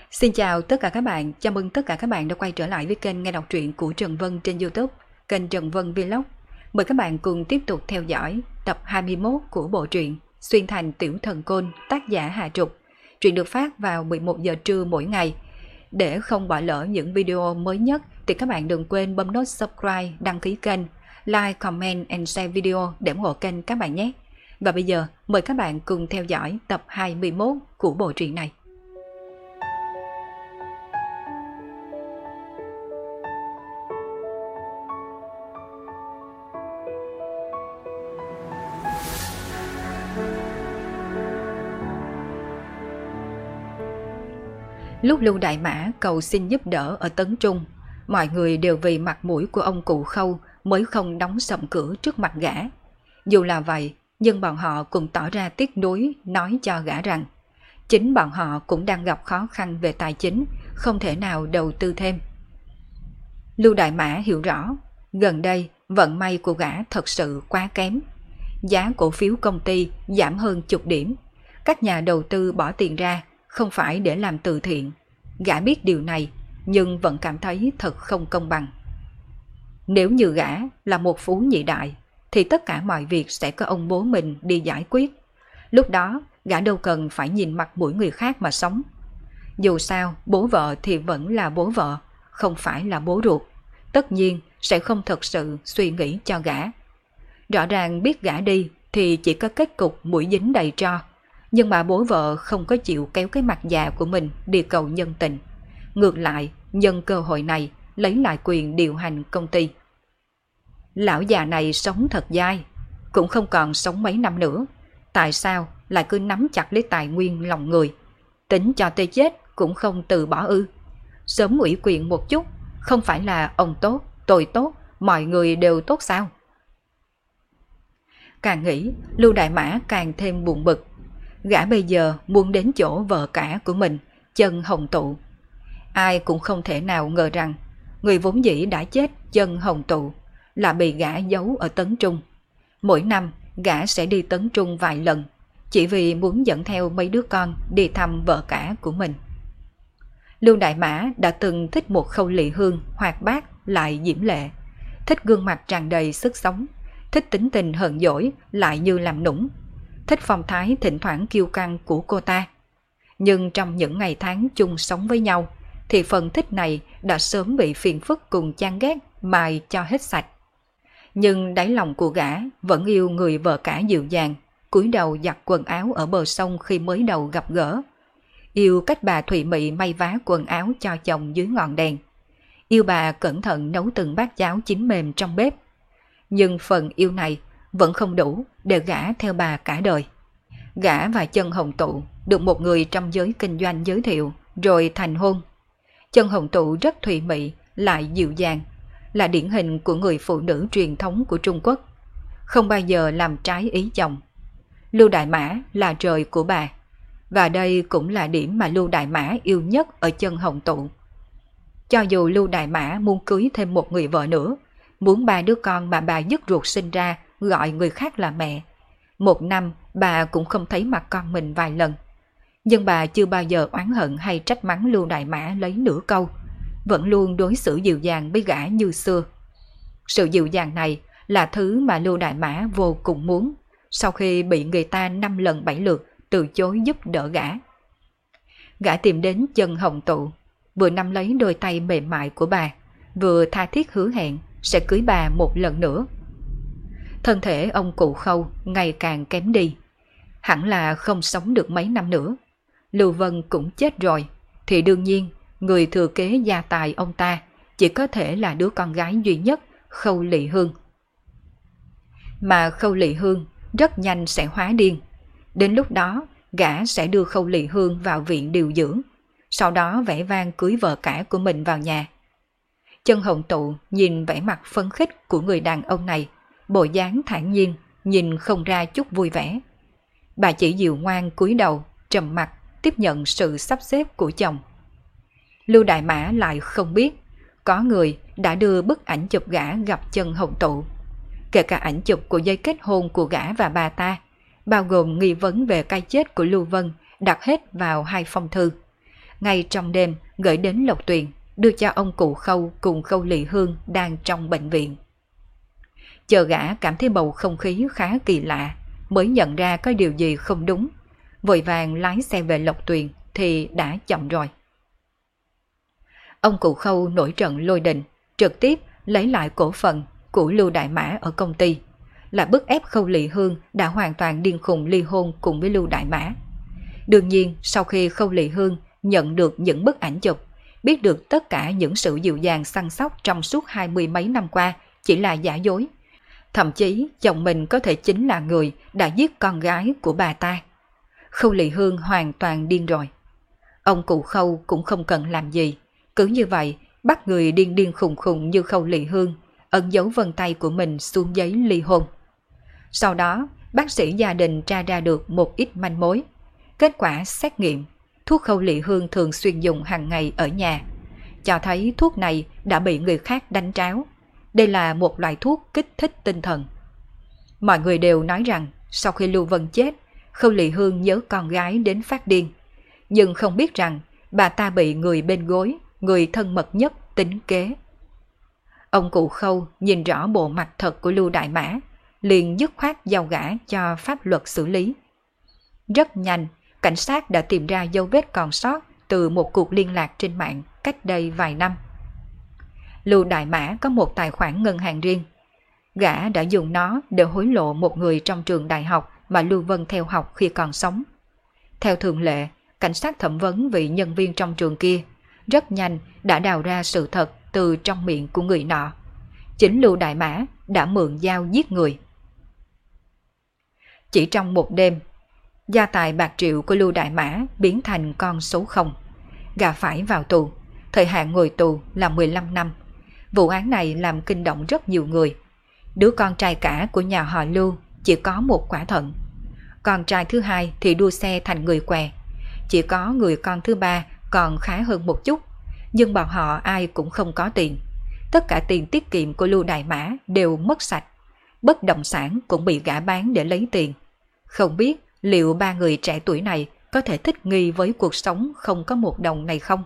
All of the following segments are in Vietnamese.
Xin chào tất cả các bạn, chào mừng tất cả các bạn đã quay trở lại với kênh nghe đọc truyện của Trần Vân trên YouTube, kênh Trần Vân Vlog. Mời các bạn cùng tiếp tục theo dõi tập 21 của bộ truyện Xuyên Thành Tiểu Thần Côn, tác giả Hà Trục. Truyện được phát vào 11 giờ trưa mỗi ngày. Để không bỏ lỡ những video mới nhất thì các bạn đừng quên bấm nút subscribe, đăng ký kênh, like, comment and share video để ủng hộ kênh các bạn nhé. Và bây giờ mời các bạn cùng theo dõi tập 21 của bộ truyện này. Lúc Lưu Đại Mã cầu xin giúp đỡ ở Tấn Trung, mọi người đều vì mặt mũi của ông cụ Khâu mới không đóng sầm cửa trước mặt gã. Dù là vậy, nhưng bọn họ cũng tỏ ra tiếc nuối, nói cho gã rằng chính bọn họ cũng đang gặp khó khăn về tài chính, không thể nào đầu tư thêm. Lưu Đại Mã hiểu rõ, gần đây vận may của gã thật sự quá kém. Giá cổ phiếu công ty giảm hơn chục điểm. Các nhà đầu tư bỏ tiền ra không phải để làm từ thiện. Gã biết điều này nhưng vẫn cảm thấy thật không công bằng. Nếu như gã là một phú nhị đại thì tất cả mọi việc sẽ có ông bố mình đi giải quyết. Lúc đó gã đâu cần phải nhìn mặt mũi người khác mà sống. Dù sao bố vợ thì vẫn là bố vợ, không phải là bố ruột. Tất nhiên sẽ không thật sự suy nghĩ cho gã. Rõ ràng biết gã đi thì chỉ có kết cục mũi dính đầy tro. Nhưng mà bố vợ không có chịu kéo cái mặt già của mình đi cầu nhân tình. Ngược lại, nhân cơ hội này lấy lại quyền điều hành công ty. Lão già này sống thật dai, cũng không còn sống mấy năm nữa. Tại sao lại cứ nắm chặt lấy tài nguyên lòng người? Tính cho tê chết cũng không từ bỏ ư? Sớm ủy quyền một chút, không phải là ông tốt, tôi tốt, mọi người đều tốt sao? Càng nghĩ, Lưu Đại Mã càng thêm buồn bực. Gã bây giờ muốn đến chỗ vợ cả của mình, Chân Hồng Tụ. Ai cũng không thể nào ngờ rằng người vốn dĩ đã chết Chân Hồng Tụ là bị gã giấu ở Tấn Trung. Mỗi năm gã sẽ đi Tấn Trung vài lần, chỉ vì muốn dẫn theo mấy đứa con đi thăm vợ cả của mình. Lưu Đại Mã đã từng thích một Khâu Lị Hương hoạt bát lại diễm lệ, thích gương mặt tràn đầy sức sống, thích tính tình hờn dỗi lại như làm nũng, thích phong thái thỉnh thoảng kiêu căng của cô ta. Nhưng trong những ngày tháng chung sống với nhau thì phần thích này đã sớm bị phiền phức cùng chán ghét mài cho hết sạch. Nhưng đáy lòng của gã vẫn yêu người vợ cả dịu dàng, cúi đầu giặt quần áo ở bờ sông khi mới đầu gặp gỡ. Yêu cách bà Thụy Mị may vá quần áo cho chồng dưới ngọn đèn. Yêu bà cẩn thận nấu từng bát cháo chín mềm trong bếp. Nhưng phần yêu này vẫn không đủ để gả theo bà cả đời. Gã và Chân Hồng Tụ được một người trong giới kinh doanh giới thiệu rồi thành hôn. Chân Hồng Tụ rất thùy mị lại dịu dàng, là điển hình của người phụ nữ truyền thống của Trung Quốc, không bao giờ làm trái ý chồng. Lưu Đại Mã là trời của bà, và đây cũng là điểm mà Lưu Đại Mã yêu nhất ở Chân Hồng Tụ. Cho dù Lưu Đại Mã muốn cưới thêm một người vợ nữa, muốn ba đứa con mà bà dứt ruột sinh ra gọi người khác là mẹ, một năm bà cũng không thấy mặt con mình vài lần. Nhưng bà chưa bao giờ oán hận hay trách mắng Lưu Đại Mã lấy nửa câu, vẫn luôn đối xử dịu dàng với gã như xưa. Sự dịu dàng này là thứ mà Lưu Đại Mã vô cùng muốn sau khi bị người ta 5 lần 7 lượt từ chối giúp đỡ gã. Gã tìm đến Chân Hồng Tụ, vừa nắm lấy đôi tay mềm mại của bà, vừa tha thiết hứa hẹn sẽ cưới bà một lần nữa. Thân thể ông cụ Khâu ngày càng kém đi, hẳn là không sống được mấy năm nữa. Lưu Vân cũng chết rồi, thì đương nhiên người thừa kế gia tài ông ta chỉ có thể là đứa con gái duy nhất, Khâu Lị Hương. Mà Khâu Lị Hương rất nhanh sẽ hóa điên. Đến lúc đó gã sẽ đưa Khâu Lị Hương vào viện điều dưỡng, sau đó vẻ vang cưới vợ cả của mình vào nhà. Chân Hồng Tụ nhìn vẻ mặt phấn khích của người đàn ông này, bộ dáng thản nhiên, nhìn không ra chút vui vẻ. Bà chỉ dịu ngoan cúi đầu, trầm mặc tiếp nhận sự sắp xếp của chồng. Lưu Đại Mã lại không biết, có người đã đưa bức ảnh chụp gã gặp Chân Hồng Tụ. Kể cả ảnh chụp của giấy kết hôn của gã và bà ta, bao gồm nghi vấn về cái chết của Lưu Vân, đặt hết vào 2 phong thư. ngay trong đêm gửi đến Lộc Tuyền, đưa cho ông cụ Khâu cùng Khâu Lị Hương đang trong bệnh viện. Chờ gã cảm thấy bầu không khí khá kỳ lạ, mới nhận ra có điều gì không đúng, vội vàng lái xe về Lộc Tuyền thì đã chậm rồi. Ông cụ Khâu nổi trận lôi đình, trực tiếp lấy lại cổ phần của Lưu Đại Mã ở công ty, là bức ép Khâu Lị Hương đã hoàn toàn điên khùng ly hôn cùng với Lưu Đại Mã. Đương nhiên, sau khi Khâu Lị Hương nhận được những bức ảnh chụp, biết được tất cả những sự dịu dàng săn sóc trong suốt 20 mấy năm qua chỉ là giả dối, thậm chí chồng mình có thể chính là người đã giết con gái của bà ta, Khâu Lị Hương hoàn toàn điên rồi. Ông cụ Khâu cũng không cần làm gì, cứ như vậy bắt người điên điên khùng khùng như Khâu Lị Hương ấn dấu vân tay của mình xuống giấy ly hôn. Sau đó, bác sĩ gia đình tra ra được một ít manh mối. Kết quả xét nghiệm, thuốc Khâu Lị Hương thường xuyên dùng hàng ngày ở nhà, cho thấy thuốc này đã bị người khác đánh tráo. Đây là một loại thuốc kích thích tinh thần. Mọi người đều nói rằng sau khi Lưu Vân chết, Khâu Lị Hương nhớ con gái đến phát điên, nhưng không biết rằng bà ta bị người bên gối, người thân mật nhất tính kế. Ông cụ Khâu nhìn rõ bộ mặt thật của Lưu Đại Mã, liền dứt khoát giao gã cho pháp luật xử lý. Rất nhanh, cảnh sát đã tìm ra dấu vết còn sót từ một cuộc liên lạc trên mạng cách đây vài năm. Lưu Đại Mã có một tài khoản ngân hàng riêng. Gã đã dùng nó để hối lộ một người trong trường đại học mà Lưu Vân theo học khi còn sống. Theo thường lệ, cảnh sát thẩm vấn vị nhân viên trong trường kia, rất nhanh đã đào ra sự thật từ trong miệng của người nọ. Chính Lưu Đại Mã đã mượn dao giết người. Chỉ trong một đêm, gia tài bạc triệu của Lưu Đại Mã biến thành con số 0. Gã phải vào tù, thời hạn ngồi tù là 15 năm. Vụ án này làm kinh động rất nhiều người. Đứa con trai cả của nhà họ Lưu chỉ có một quả thận. Con trai thứ hai thì đua xe thành người què. Chỉ có người con thứ ba còn khá hơn một chút, nhưng bọn họ ai cũng không có tiền. Tất cả tiền tiết kiệm của Lưu Đại Mã đều mất sạch. Bất động sản cũng bị gã bán để lấy tiền. Không biết liệu ba người trẻ tuổi này có thể thích nghi với cuộc sống không có một đồng này không?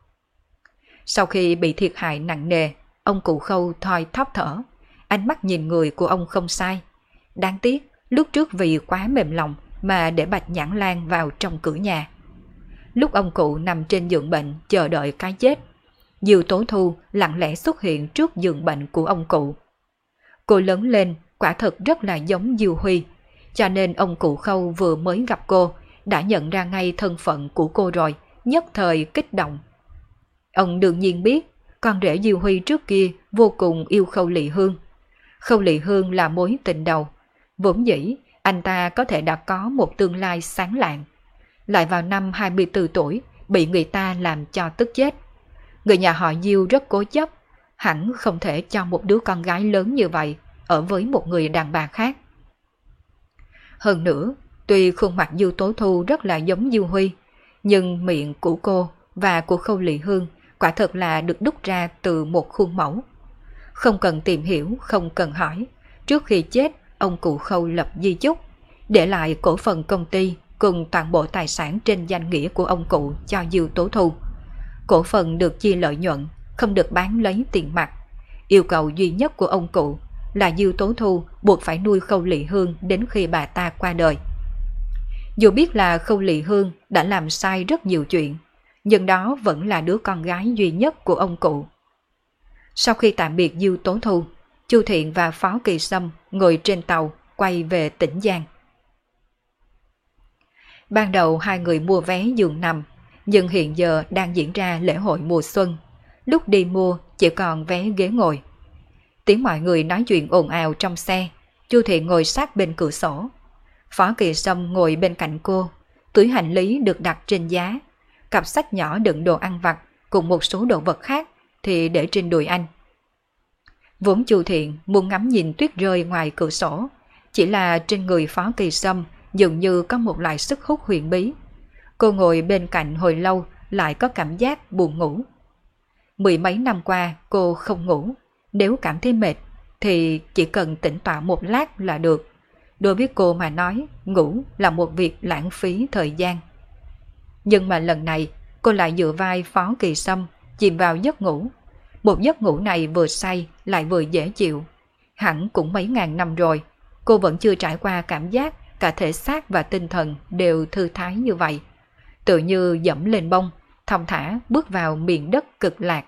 Sau khi bị thiệt hại nặng nề, ông cụ Khâu thoi thóp thở. Ánh mắt nhìn người của ông không sai. Đáng tiếc, lúc trước vì quá mềm lòng mà để Bạch Nhãn Lan vào trong cửa nhà. Lúc ông cụ nằm trên giường bệnh chờ đợi cái chết, Diêu Tố Thu lặng lẽ xuất hiện trước giường bệnh của ông cụ. Cô lớn lên quả thật rất là giống Diêu Huy, cho nên ông cụ Khâu vừa mới gặp cô đã nhận ra ngay thân phận của cô rồi, nhất thời kích động. Ông đương nhiên biết con rể Diêu Huy trước kia vô cùng yêu Khâu Lị Hương. Khâu Lị Hương là mối tình đầu, vốn dĩ anh ta có thể đã có một tương lai sáng lạng. Lại vào năm 24 tuổi bị người ta làm cho tức chết. Người nhà họ Diêu rất cố chấp, hẳn không thể cho một đứa con gái lớn như vậy ở với một người đàn bà khác. Hơn nữa, tuy khuôn mặt Diêu Tố Thu rất là giống Diêu Huy, nhưng miệng của cô và của Khâu Lị Hương quả thật là được đúc ra từ một khuôn mẫu. Không cần tìm hiểu, không cần hỏi, trước khi chết ông cụ Khâu lập di chúc, để lại cổ phần công ty cùng toàn bộ tài sản trên danh nghĩa của ông cụ cho Diêu Tố Thu. Cổ phần được chia lợi nhuận, không được bán lấy tiền mặt. Yêu cầu duy nhất của ông cụ là Diêu Tố Thu buộc phải nuôi Khâu Lị Hương đến khi bà ta qua đời. Dù biết là Khâu Lị Hương đã làm sai rất nhiều chuyện, nhưng đó vẫn là đứa con gái duy nhất của ông cụ. Sau khi tạm biệt Diêu Tố Thu, Chu Thiện và Phó Kỳ Sâm ngồi trên tàu quay về Tĩnh Giang. Ban đầu hai người mua vé giường nằm, nhưng hiện giờ đang diễn ra lễ hội mùa xuân. Lúc đi mua chỉ còn vé ghế ngồi. Tiếng mọi người nói chuyện ồn ào trong xe. Chu Thiện ngồi sát bên cửa sổ. Phó Kỳ Sâm ngồi bên cạnh cô. Túi hành lý được đặt trên giá. Cặp sách nhỏ đựng đồ ăn vặt cùng một số đồ vật khác thì để trên đùi anh. Vốn Chu Thiện muốn ngắm nhìn tuyết rơi ngoài cửa sổ, chỉ là trên người Phó Kỳ Sâm dường như có một loại sức hút huyền bí. Cô ngồi bên cạnh hồi lâu lại có cảm giác buồn ngủ. Mười mấy năm qua cô không ngủ, nếu cảm thấy mệt thì chỉ cần tĩnh tọa một lát là được. Đối với cô mà nói, ngủ là một việc lãng phí thời gian. Nhưng mà lần này cô lại dựa vai Phó Kỳ Sâm, chìm vào giấc ngủ. Một giấc ngủ này vừa say lại vừa dễ chịu. Hẳn cũng mấy ngàn năm rồi, cô vẫn chưa trải qua cảm giác cả thể xác và tinh thần đều thư thái như vậy. Tự như dẫm lên bông, thong thả bước vào miền đất cực lạc.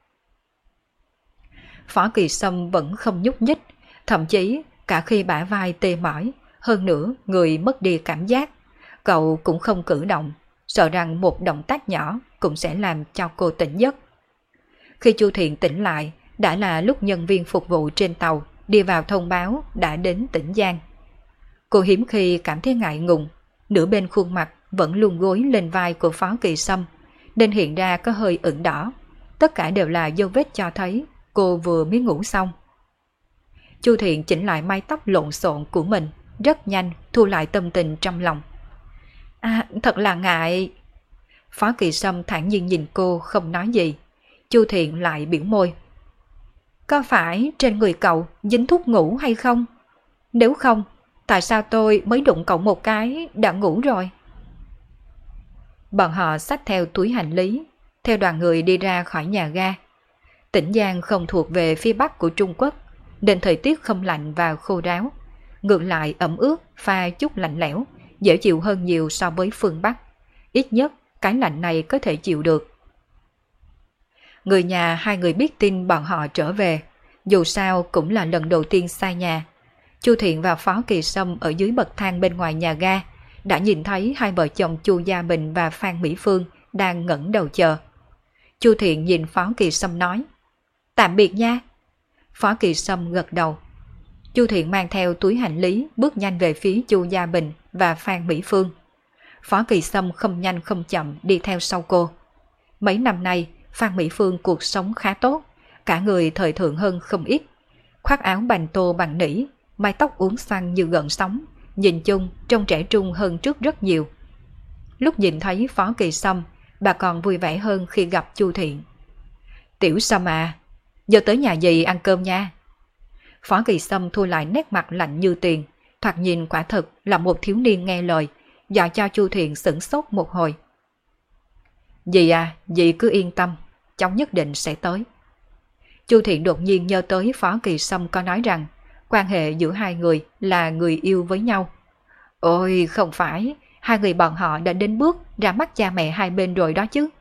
Phó Kỳ Sâm vẫn không nhúc nhích, thậm chí cả khi bả vai tê mỏi, hơn nữa người mất đi cảm giác, cậu cũng không cử động, sợ rằng một động tác nhỏ cũng sẽ làm cho cô tỉnh giấc. Khi Chu Thiện tỉnh lại, đã là lúc nhân viên phục vụ trên tàu đi vào thông báo đã đến tỉnh Giang. Cô hiếm khi cảm thấy ngại ngùng, nửa bên khuôn mặt vẫn luôn gối lên vai của Phó Kỳ Sâm, nên hiện ra có hơi ửng đỏ. Tất cả đều là dấu vết cho thấy cô vừa mới ngủ xong. Chu Thiện chỉnh lại mái tóc lộn xộn của mình, rất nhanh thu lại tâm tình trong lòng. Thật là ngại. Phó Kỳ Sâm thản nhiên nhìn cô không nói gì. Chu Thiện lại biểu môi. Có phải trên người cậu dính thuốc ngủ hay không? Nếu không, tại sao tôi mới đụng cậu một cái đã ngủ rồi? Bọn họ xách theo túi hành lý, theo đoàn người đi ra khỏi nhà ga. Tỉnh Giang không thuộc về phía bắc của Trung Quốc, nên thời tiết không lạnh và khô ráo. Ngược lại ẩm ướt, pha chút lạnh lẽo, dễ chịu hơn nhiều so với phương Bắc. Ít nhất cái lạnh này có thể chịu được. Người nhà hai người biết tin bọn họ trở về, dù sao cũng là lần đầu tiên xa nhà. Chu Thiện và Phó Kỳ Sâm ở dưới bậc thang bên ngoài nhà ga đã nhìn thấy hai vợ chồng Chu Gia Bình và Phan Mỹ Phương đang ngẩng đầu chờ. Chu Thiện nhìn Phó Kỳ Sâm nói, tạm biệt nha. Phó Kỳ Sâm gật đầu. Chu Thiện mang theo túi hành lý bước nhanh về phía Chu Gia Bình và Phan Mỹ Phương. Phó Kỳ Sâm không nhanh không chậm đi theo sau cô. Mấy năm nay, Phan Mỹ Phương cuộc sống khá tốt, cả người thời thượng hơn không ít. Khoác áo bành tô bằng nỉ, mái tóc uốn xoăn như gợn sóng, nhìn chung trông trẻ trung hơn trước rất nhiều. Lúc nhìn thấy Phó Kỳ Sâm, bà còn vui vẻ hơn khi gặp Chu Thiện. Tiểu Sâm à, giờ tới nhà dì ăn cơm nha. Phó Kỳ Sâm thu lại nét mặt lạnh như tiền, thoạt nhìn quả thực là một thiếu niên nghe lời, dọa cho Chu Thiện sửng sốt một hồi. Dì à, dì cứ yên tâm, cháu nhất định sẽ tới. Chu Thiện đột nhiên nhớ tới Phó Kỳ Sâm có nói rằng quan hệ giữa hai người là người yêu với nhau. Ôi không phải, hai người bọn họ đã đến bước ra mắt cha mẹ hai bên rồi đó chứ.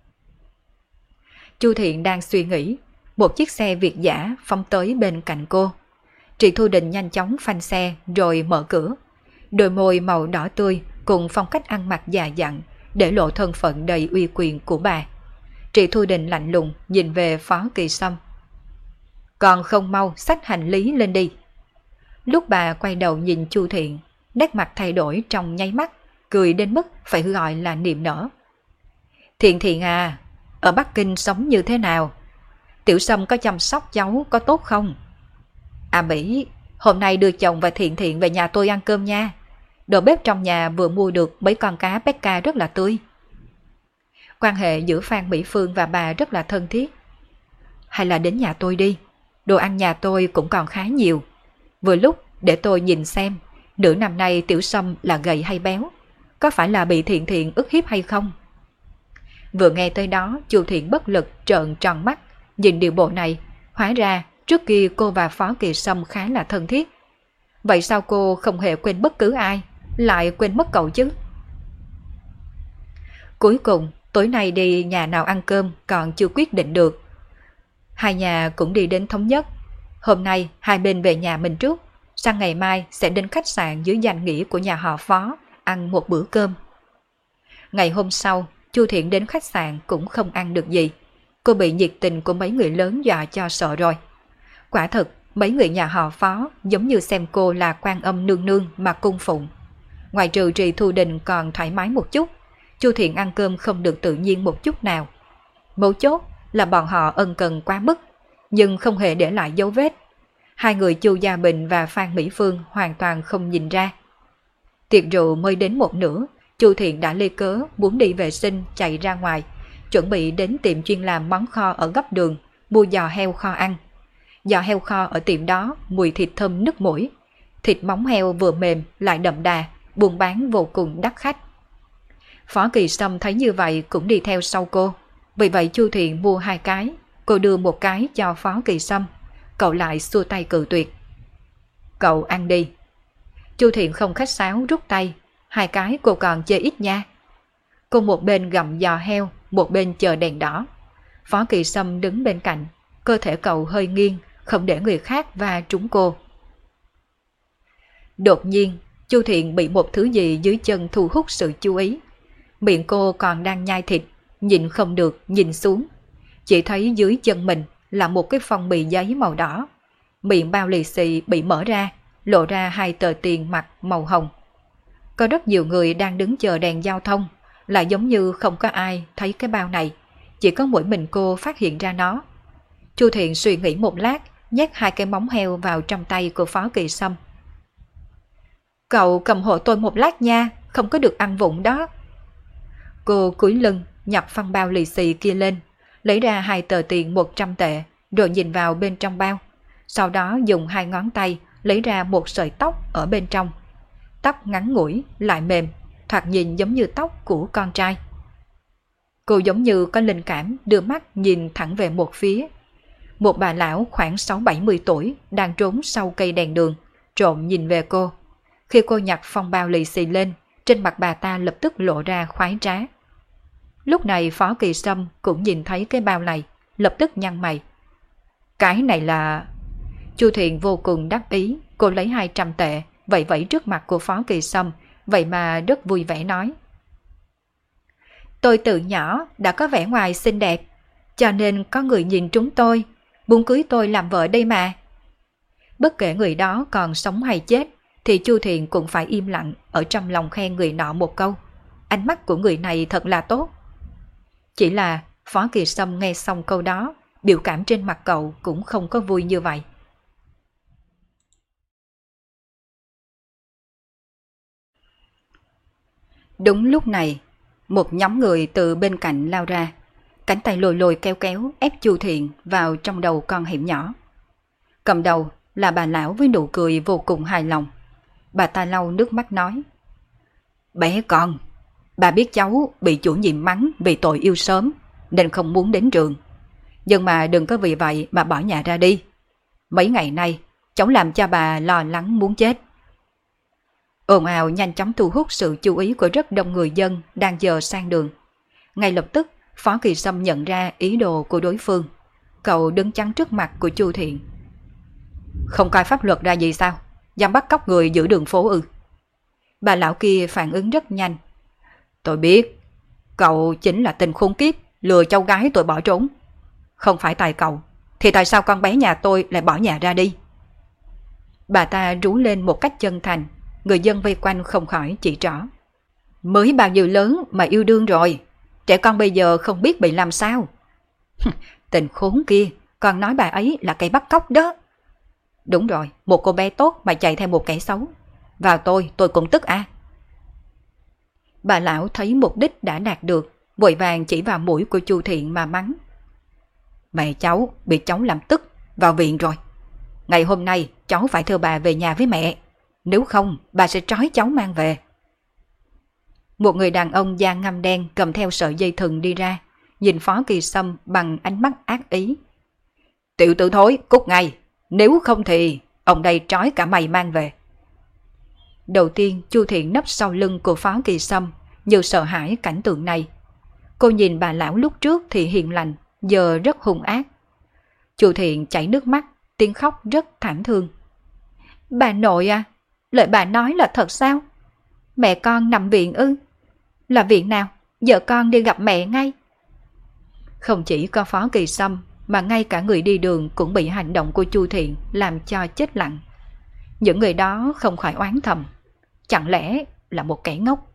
Chu Thiện đang suy nghĩ, một chiếc xe Việt dã phóng tới bên cạnh cô. Trị Thu Đình nhanh chóng phanh xe rồi mở cửa. Đôi môi màu đỏ tươi cùng phong cách ăn mặc già dặn để lộ thân phận đầy uy quyền của bà. Trị Thu Đình lạnh lùng nhìn về Phó Kỳ Sâm. Còn không mau xách hành lý lên đi. Lúc bà quay đầu nhìn Chu Thiện, nét mặt thay đổi trong nháy mắt, cười đến mức phải gọi là niềm nở. Thiện Thiện à, ở Bắc Kinh sống như thế nào? Tiểu Sâm có chăm sóc cháu có tốt không? À Mỹ, hôm nay đưa chồng và Thiện Thiện về nhà tôi ăn cơm nha. Đầu bếp trong nhà vừa mua được mấy con cá Pecca rất là tươi. Quan hệ giữa Phan Mỹ Phương và bà rất là thân thiết. Hay là đến nhà tôi đi, đồ ăn nhà tôi cũng còn khá nhiều. Vừa lúc để tôi nhìn xem, nửa năm nay Tiểu Sâm là gầy hay béo, có phải là bị Thiện Thiện ức hiếp hay không? Vừa nghe tới đó, Chu Thiện bất lực trợn tròn mắt, nhìn điều bộ này, hóa ra trước kia cô và Phó Kỳ Sâm khá là thân thiết. Vậy sao cô không hề quên bất cứ ai, lại quên mất cậu chứ? Cuối cùng, tối nay đi nhà nào ăn cơm còn chưa quyết định được. Hai nhà cũng đi đến thống nhất. Hôm nay hai bên về nhà mình trước, sang ngày mai sẽ đến khách sạn dưới danh nghĩa của nhà họ Phó ăn một bữa cơm. Ngày hôm sau, Chu Thiện đến khách sạn cũng không ăn được gì. Cô bị nhiệt tình của mấy người lớn dọa cho sợ rồi. Quả thực, mấy người nhà họ Phó giống như xem cô là Quan Âm nương nương mà cung phụng. Ngoài trừ Trị Thu Đình còn thoải mái một chút, Chu Thiện ăn cơm không được tự nhiên một chút nào. Mấu chốt là bọn họ ân cần quá mức, nhưng không hề để lại dấu vết. Hai người Chu Gia Bình và Phan Mỹ Phương hoàn toàn không nhìn ra. Tiệc rượu mới đến một nửa, Chu Thiện đã lê cớ muốn đi vệ sinh chạy ra ngoài, chuẩn bị đến tiệm chuyên làm món kho ở góc đường, mua giò heo kho ăn. Giò heo kho ở tiệm đó mùi thịt thơm nức mũi, thịt móng heo vừa mềm lại đậm đà, buôn bán vô cùng đắt khách. Phó Kỳ Sâm thấy như vậy cũng đi theo sau cô. Vì vậy Chu Thiện mua 2 cái, cô đưa một cái cho Phó Kỳ Sâm, cậu lại xua tay cự tuyệt. Cậu ăn đi. Chu Thiện không khách sáo rút tay, 2 cái cô còn chê ít nha. Cô một bên gặm giò heo, một bên chờ đèn đỏ. Phó Kỳ Sâm đứng bên cạnh, cơ thể cậu hơi nghiêng, không để người khác va trúng cô. Đột nhiên, Chu Thiện bị một thứ gì dưới chân thu hút sự chú ý. Miệng cô còn đang nhai thịt, nhìn không được nhìn xuống. Chỉ thấy dưới chân mình là một cái phong bì giấy màu đỏ. Miệng bao lì xì bị mở ra, lộ ra 2 tờ tiền mặt màu hồng. Có rất nhiều người đang đứng chờ đèn giao thông, lại giống như không có ai thấy cái bao này, chỉ có mỗi mình cô phát hiện ra nó. Chu Thiện suy nghĩ một lát, nhét 2 cái móng heo vào trong tay của Phó Kỳ Sâm. Cậu cầm hộ tôi một lát nha, không có được ăn vụng đó. Cô cúi lưng, nhặt phong bao lì xì kia lên, lấy ra 2 tờ tiền 100 tệ, rồi nhìn vào bên trong bao. Sau đó dùng 2 ngón tay lấy ra một sợi tóc ở bên trong. Tóc ngắn ngủi, lại mềm, thoạt nhìn giống như tóc của con trai. Cô giống như có linh cảm đưa mắt nhìn thẳng về một phía. Một bà lão khoảng 60-70 tuổi đang trốn sau cây đèn đường, trộm nhìn về cô. Khi cô nhặt phong bao lì xì lên, trên mặt bà ta lập tức lộ ra khoái trá. Lúc này Phó Kỳ Sâm cũng nhìn thấy cái bao này, lập tức nhăn mày. Cái này là... Chu Thiện vô cùng đắc ý, cô lấy 200 tệ, vậy vẫy trước mặt của Phó Kỳ Sâm, vậy mà rất vui vẻ nói. Tôi từ nhỏ đã có vẻ ngoài xinh đẹp, cho nên có người nhìn trúng tôi, muốn cưới tôi làm vợ đây mà. Bất kể người đó còn sống hay chết, thì Chu Thiện cũng phải im lặng ở trong lòng khen người nọ một câu. Ánh mắt của người này thật là tốt. Chỉ là Phó Kỳ Sâm nghe xong câu đó, biểu cảm trên mặt cậu cũng không có vui như vậy. Đúng lúc này, một nhóm người từ bên cạnh lao ra, cánh tay lồi lồi kéo kéo ép Chu Thiện vào trong đầu con hẻm nhỏ. Cầm đầu là bà lão với nụ cười vô cùng hài lòng. Bà ta lau nước mắt nói. Bé con, bà biết cháu bị chủ nhiệm mắng vì tội yêu sớm nên không muốn đến trường. Nhưng mà đừng có vì vậy mà bỏ nhà ra đi. Mấy ngày nay cháu làm cho bà lo lắng muốn chết. Ồn ào nhanh chóng thu hút sự chú ý của rất đông người dân đang dời sang đường. Ngay lập tức Phó Kỳ Sâm nhận ra ý đồ của đối phương. Cậu đứng chắn trước mặt của Chu Thiện. Không coi pháp luật ra gì sao? Dám bắt cóc người giữa đường phố ư? Bà lão kia phản ứng rất nhanh. Tôi biết, cậu chính là tên khốn kiếp lừa cháu gái tôi bỏ trốn. Không phải tại cậu, thì tại sao con bé nhà tôi lại bỏ nhà ra đi? Bà ta rú lên một cách chân thành, người dân vây quanh không khỏi chỉ trỏ. Mới bao nhiêu lớn mà yêu đương rồi, trẻ con bây giờ không biết bị làm sao. Tên khốn kia, còn nói bà ấy là cây bắt cóc đó. Đúng rồi, một cô bé tốt mà chạy theo một kẻ xấu. Vào tôi cũng tức à. Bà lão thấy mục đích đã đạt được, vội vàng chỉ vào mũi của Chu Thiện mà mắng. Mẹ cháu bị cháu làm tức, vào viện rồi. Ngày hôm nay cháu phải theo bà về nhà với mẹ, nếu không bà sẽ trói cháu mang về. Một người đàn ông da ngăm đen cầm theo sợi dây thừng đi ra, nhìn Phó Kỳ Sâm bằng ánh mắt ác ý. Tiểu tử thối, cút ngay, nếu không thì ông đây trói cả mày mang về. Đầu tiên Chu Thiện nấp sau lưng của Phó Kỳ Sâm, như sợ hãi cảnh tượng này. Cô nhìn bà lão lúc trước thì hiền lành, giờ rất hung ác. Chu Thiện chảy nước mắt, tiếng khóc rất thảm thương. Bà nội à, lời bà nói là thật sao? Mẹ con nằm viện ư? Là viện nào? Giờ con đi gặp mẹ ngay. Không chỉ có Phó Kỳ Sâm, mà ngay cả người đi đường cũng bị hành động của Chu Thiện làm cho chết lặng. Những người đó không khỏi oán thầm, chẳng lẽ là một kẻ ngốc?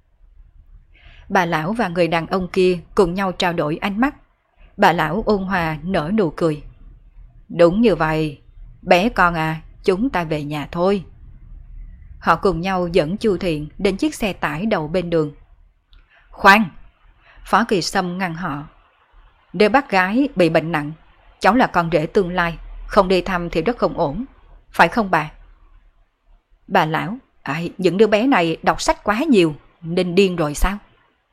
Bà lão và người đàn ông kia cùng nhau trao đổi ánh mắt. Bà lão ôn hòa nở nụ cười. Đúng như vậy, bé con à, chúng ta về nhà thôi. Họ cùng nhau dẫn Chu Thiện đến chiếc xe tải đậu bên đường. Khoan! Phó Kỳ Sâm ngăn họ. Nếu bác gái bị bệnh nặng, cháu là con rể tương lai, không đi thăm thì rất không ổn, phải không bà? Bà lão, những đứa bé này đọc sách quá nhiều nên điên rồi sao?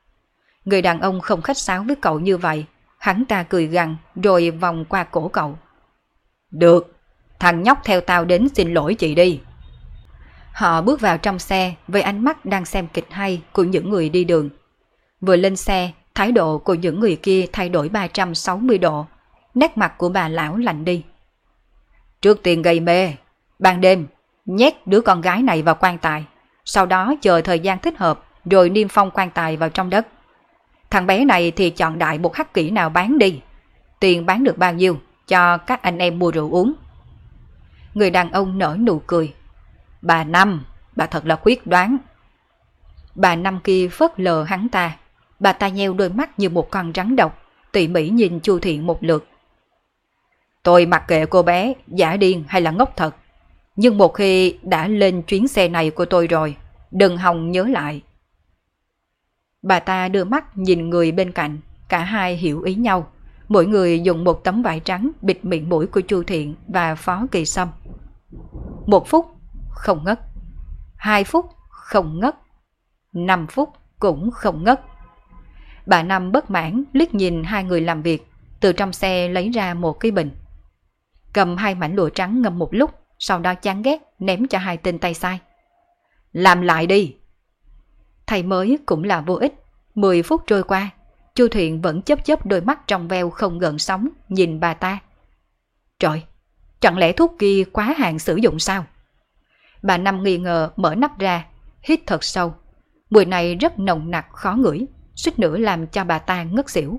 Người đàn ông không khách sáo với cậu như vậy, hắn ta cười gằn rồi vòng qua cổ cậu. Được, thằng nhóc theo tao đến xin lỗi chị đi. Họ bước vào trong xe với ánh mắt đang xem kịch hay của những người đi đường. Vừa lên xe, thái độ của những người kia thay đổi 360 độ, nét mặt của bà lão lạnh đi. Trước tiên gây mê, ban đêm nhét đứa con gái này vào quan tài, sau đó chờ thời gian thích hợp rồi niêm phong quan tài vào trong đất. Thằng bé này thì chọn đại một hắc kỹ nào bán đi, tiền bán được bao nhiêu cho các anh em mua rượu uống. Người đàn ông nở nụ cười. Bà Năm, bà thật là quyết đoán. Bà Năm kia phớt lờ hắn ta, bà ta nheo đôi mắt như một con rắn độc, tỉ mỉ nhìn Chu Thiện một lượt. Tôi mặc kệ cô bé giả điên hay là ngốc thật, nhưng một khi đã lên chuyến xe này của tôi rồi, đừng hòng nhớ lại. Bà ta đưa mắt nhìn người bên cạnh, cả hai hiểu ý nhau. Mỗi người dùng một tấm vải trắng bịt miệng mũi của Chu Thiện và Phó Kỳ Sâm. 1 phút, không ngất. 2 phút, không ngất. 5 phút, cũng không ngất. Bà Năm bất mãn liếc nhìn hai người làm việc, từ trong xe lấy ra một cái bình. Cầm 2 mảnh lụa trắng ngâm một lúc, sau đó chán ghét ném cho 2 tên tay sai. Làm lại đi. Thầy mới cũng là vô ích. 10 phút trôi qua, Chu Thiện vẫn chớp đôi mắt trong veo không gợn sóng nhìn bà ta. Trời, chẳng lẽ thuốc kia quá hạn sử dụng sao? Bà Năm nghi ngờ mở nắp ra, hít thật sâu. Mùi này rất nồng nặc khó ngửi, suýt nữa làm cho bà ta ngất xỉu.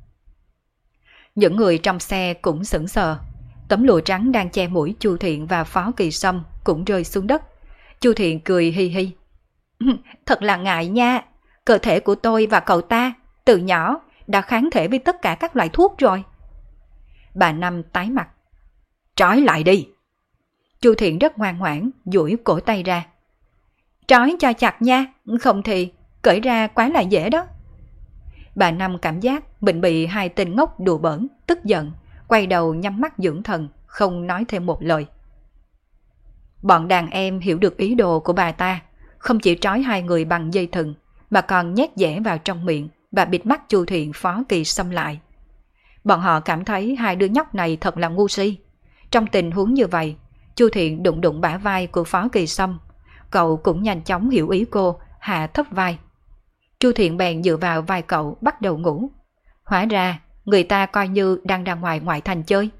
Những người trong xe cũng sững sờ. Tấm lụa trắng đang che mũi Chu Thiện và Phó Kỳ Sâm cũng rơi xuống đất. Chu Thiện cười hi hi. Thật là ngại nha, cơ thể của tôi và cậu ta từ nhỏ đã kháng thể với tất cả các loại thuốc rồi. Bà Năm tái mặt. Trói lại đi. Chu Thiện rất ngoan ngoãn, duỗi cổ tay ra. Trói cho chặt nha, không thì cởi ra quá là dễ đó. Bà Năm cảm giác mình bị 2 tên ngốc đùa bỡn, tức giận, quay đầu nhắm mắt dưỡng thần, không nói thêm một lời. Bọn đàn em hiểu được ý đồ của bà ta, không chỉ trói 2 người bằng dây thừng, mà còn nhét dẻ vào trong miệng và bịt mắt Chu Thiện Phó Kỳ Sâm lại. Bọn họ cảm thấy 2 đứa nhóc này thật là ngu si. Trong tình huống như vậy, Chu Thiện đụng đụng bả vai của Phó Kỳ Sâm, cậu cũng nhanh chóng hiểu ý cô, hạ thấp vai. Chu Thiện bèn dựa vào vai cậu bắt đầu ngủ. Hóa ra người ta coi như đang ra ngoài ngoại thành chơi.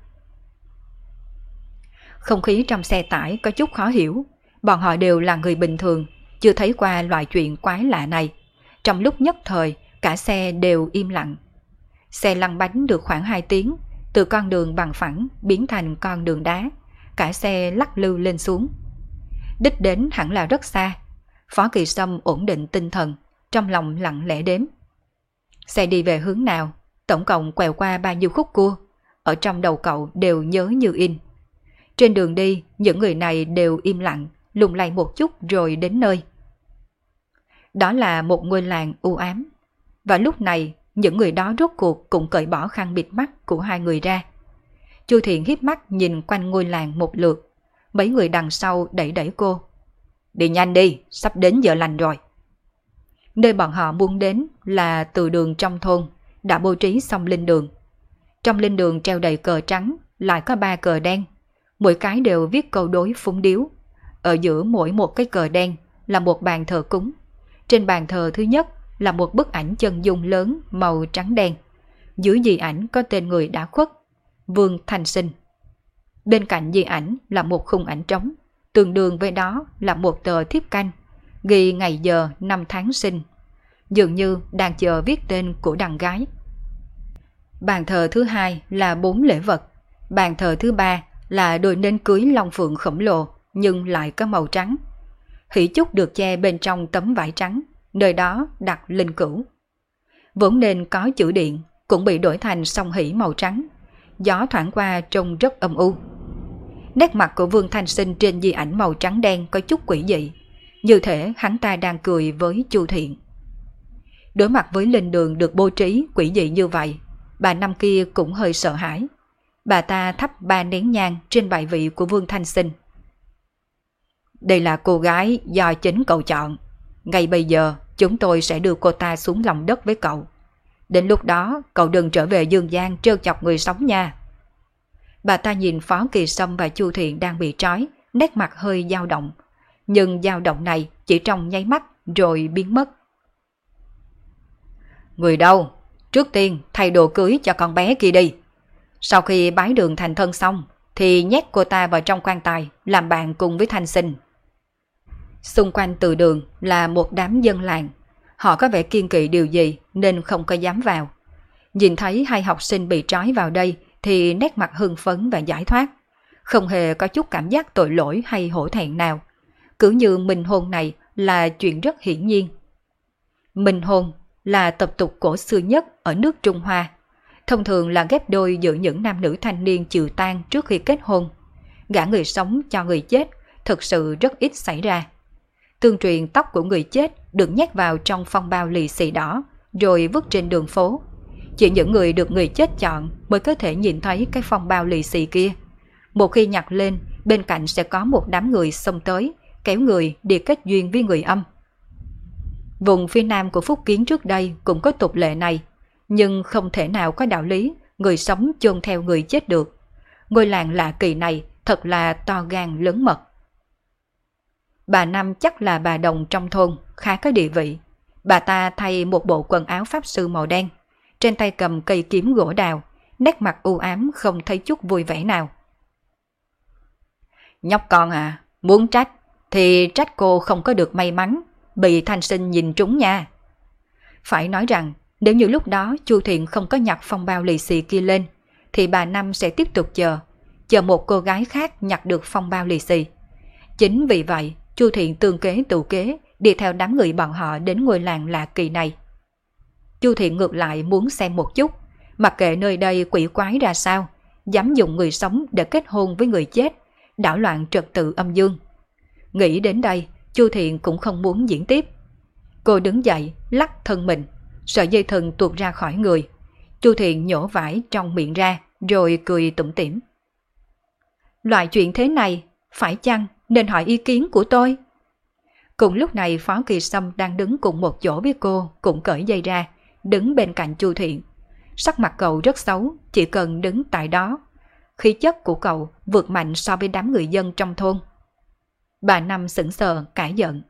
Không khí trong xe tải có chút khó hiểu. Bọn họ đều là người bình thường, chưa thấy qua loại chuyện quái lạ này. Trong lúc nhất thời, cả xe đều im lặng. Xe lăn bánh được khoảng 2 tiếng, từ con đường bằng phẳng biến thành con đường đá. Cả xe lắc lư lên xuống. Đích đến hẳn là rất xa. Phó Kỳ Sâm ổn định tinh thần, trong lòng lặng lẽ đếm. Xe đi về hướng nào, tổng cộng quẹo qua bao nhiêu khúc cua, ở trong đầu cậu đều nhớ như in. Trên đường đi, những người này đều im lặng, lung lay một chút rồi đến nơi. Đó là một ngôi làng u ám. Và lúc này, những người đó rốt cuộc cũng cởi bỏ khăn bịt mắt của 2 người ra. Chu Thiện híp mắt nhìn quanh ngôi làng một lượt. Mấy người đằng sau đẩy đẩy cô. Đi nhanh đi, sắp đến giờ lành rồi. Nơi bọn họ muốn đến là từ đường trong thôn, đã bố trí xong linh đường. Trong linh đường treo đầy cờ trắng, lại có 3 cờ đen. Mỗi cái đều viết câu đối phúng điếu. Ở giữa mỗi một cái cờ đen là một bàn thờ cúng. Trên bàn thờ thứ nhất là một bức ảnh chân dung lớn màu trắng đen. Dưới di ảnh có tên người đã khuất, Vương Thanh Sinh. Bên cạnh di ảnh là một khung ảnh trống, tương đương với đó là một tờ thiếp canh, ghi ngày giờ năm tháng sinh, dường như đang chờ viết tên của đàn gái. Bàn thờ thứ 2 là 4 lễ vật, bàn thờ thứ 3 là đôi nến cưới long phượng khổng lồ nhưng lại có màu trắng. Hỷ chúc được che bên trong tấm vải trắng, nơi đó đặt linh cữu. Vốn nên có chữ điện, cũng bị đổi thành song hỷ màu trắng, gió thoảng qua trông rất âm u. Nét mặt của Vương Thanh Sinh trên di ảnh màu trắng đen có chút quỷ dị, như thể hắn ta đang cười với Chu Thiện. Đối mặt với linh đường được bố trí quỷ dị như vậy, bà Năm kia cũng hơi sợ hãi. Bà ta thắp 3 nén nhang trên bài vị của Vương Thanh Sinh. Đây là cô gái do chính cậu chọn, ngay bây giờ chúng tôi sẽ đưa cô ta xuống lòng đất với cậu. Đến lúc đó, cậu đừng trở về Dương Gian trêu chọc người sống nha. Bà ta nhìn Phó Kỳ Sâm và Chu Thiện đang bị trói, nét mặt hơi dao động. Nhưng dao động này chỉ trong nháy mắt rồi biến mất. Người đâu? Trước tiên thay đồ cưới cho con bé kia đi. Sau khi bái đường thành thân xong, thì nhét cô ta vào trong quan tài, làm bạn cùng với Thanh Sinh. Xung quanh từ đường là một đám dân làng. Họ có vẻ kiêng kỵ điều gì nên không có dám vào. Nhìn thấy hai học sinh bị trói vào đây thì nét mặt hưng phấn và giải thoát. Không hề có chút cảm giác tội lỗi hay hổ thẹn nào. Cứ như minh hôn này là chuyện rất hiển nhiên. Minh hôn là tập tục cổ xưa nhất ở nước Trung Hoa. Thông thường là ghép đôi giữa những nam nữ thanh niên chịu tang trước khi kết hôn. Gả người sống cho người chết thực sự rất ít xảy ra. Tương truyền tóc của người chết được nhét vào trong phong bao lì xì đỏ rồi vứt trên đường phố. Chỉ những người được người chết chọn mới có thể nhìn thấy cái phong bao lì xì kia. Một khi nhặt lên, bên cạnh sẽ có một đám người xông tới, kéo người đi kết duyên với người âm. Vùng phía nam của Phúc Kiến trước đây cũng có tục lệ này, nhưng không thể nào có đạo lý người sống chôn theo người chết được. Ngôi làng lạ kỳ này thật là to gan lớn mật. Bà Năm chắc là bà đồng trong thôn, khá có địa vị. Bà ta thay một bộ quần áo pháp sư màu đen, trên tay cầm cây kiếm gỗ đào, nét mặt u ám không thấy chút vui vẻ nào. Nhóc con à, muốn trách thì trách cô không có được may mắn, bị Thanh Sinh nhìn trúng nha. Phải nói rằng, nếu như lúc đó Chu Thiện không có nhặt phong bao lì xì kia lên, thì bà Năm sẽ tiếp tục chờ một cô gái khác nhặt được phong bao lì xì. Chính vì vậy, Chu Thiện tương kế tự kế, đi theo đám người bọn họ đến ngôi làng lạ kỳ này. Chu Thiện ngược lại muốn xem một chút, mặc kệ nơi đây quỷ quái ra sao, dám dùng người sống để kết hôn với người chết, đảo loạn trật tự âm dương. Nghĩ đến đây, Chu Thiện cũng không muốn diễn tiếp. Cô đứng dậy, lắc thân mình, sợi dây thừng tuột ra khỏi người. Chu Thiện nhổ vải trong miệng ra, rồi cười tủm tỉm. Loại chuyện thế này, phải chăng nên hỏi ý kiến của tôi? Cùng lúc này Phó Kỳ Sâm đang đứng cùng một chỗ với cô, cũng cởi dây ra, đứng bên cạnh Chu Thiện. Sắc mặt cậu rất xấu, chỉ cần đứng tại đó. Khí chất của cậu vượt mạnh so với đám người dân trong thôn. Bà Năm sững sờ, cãi giận.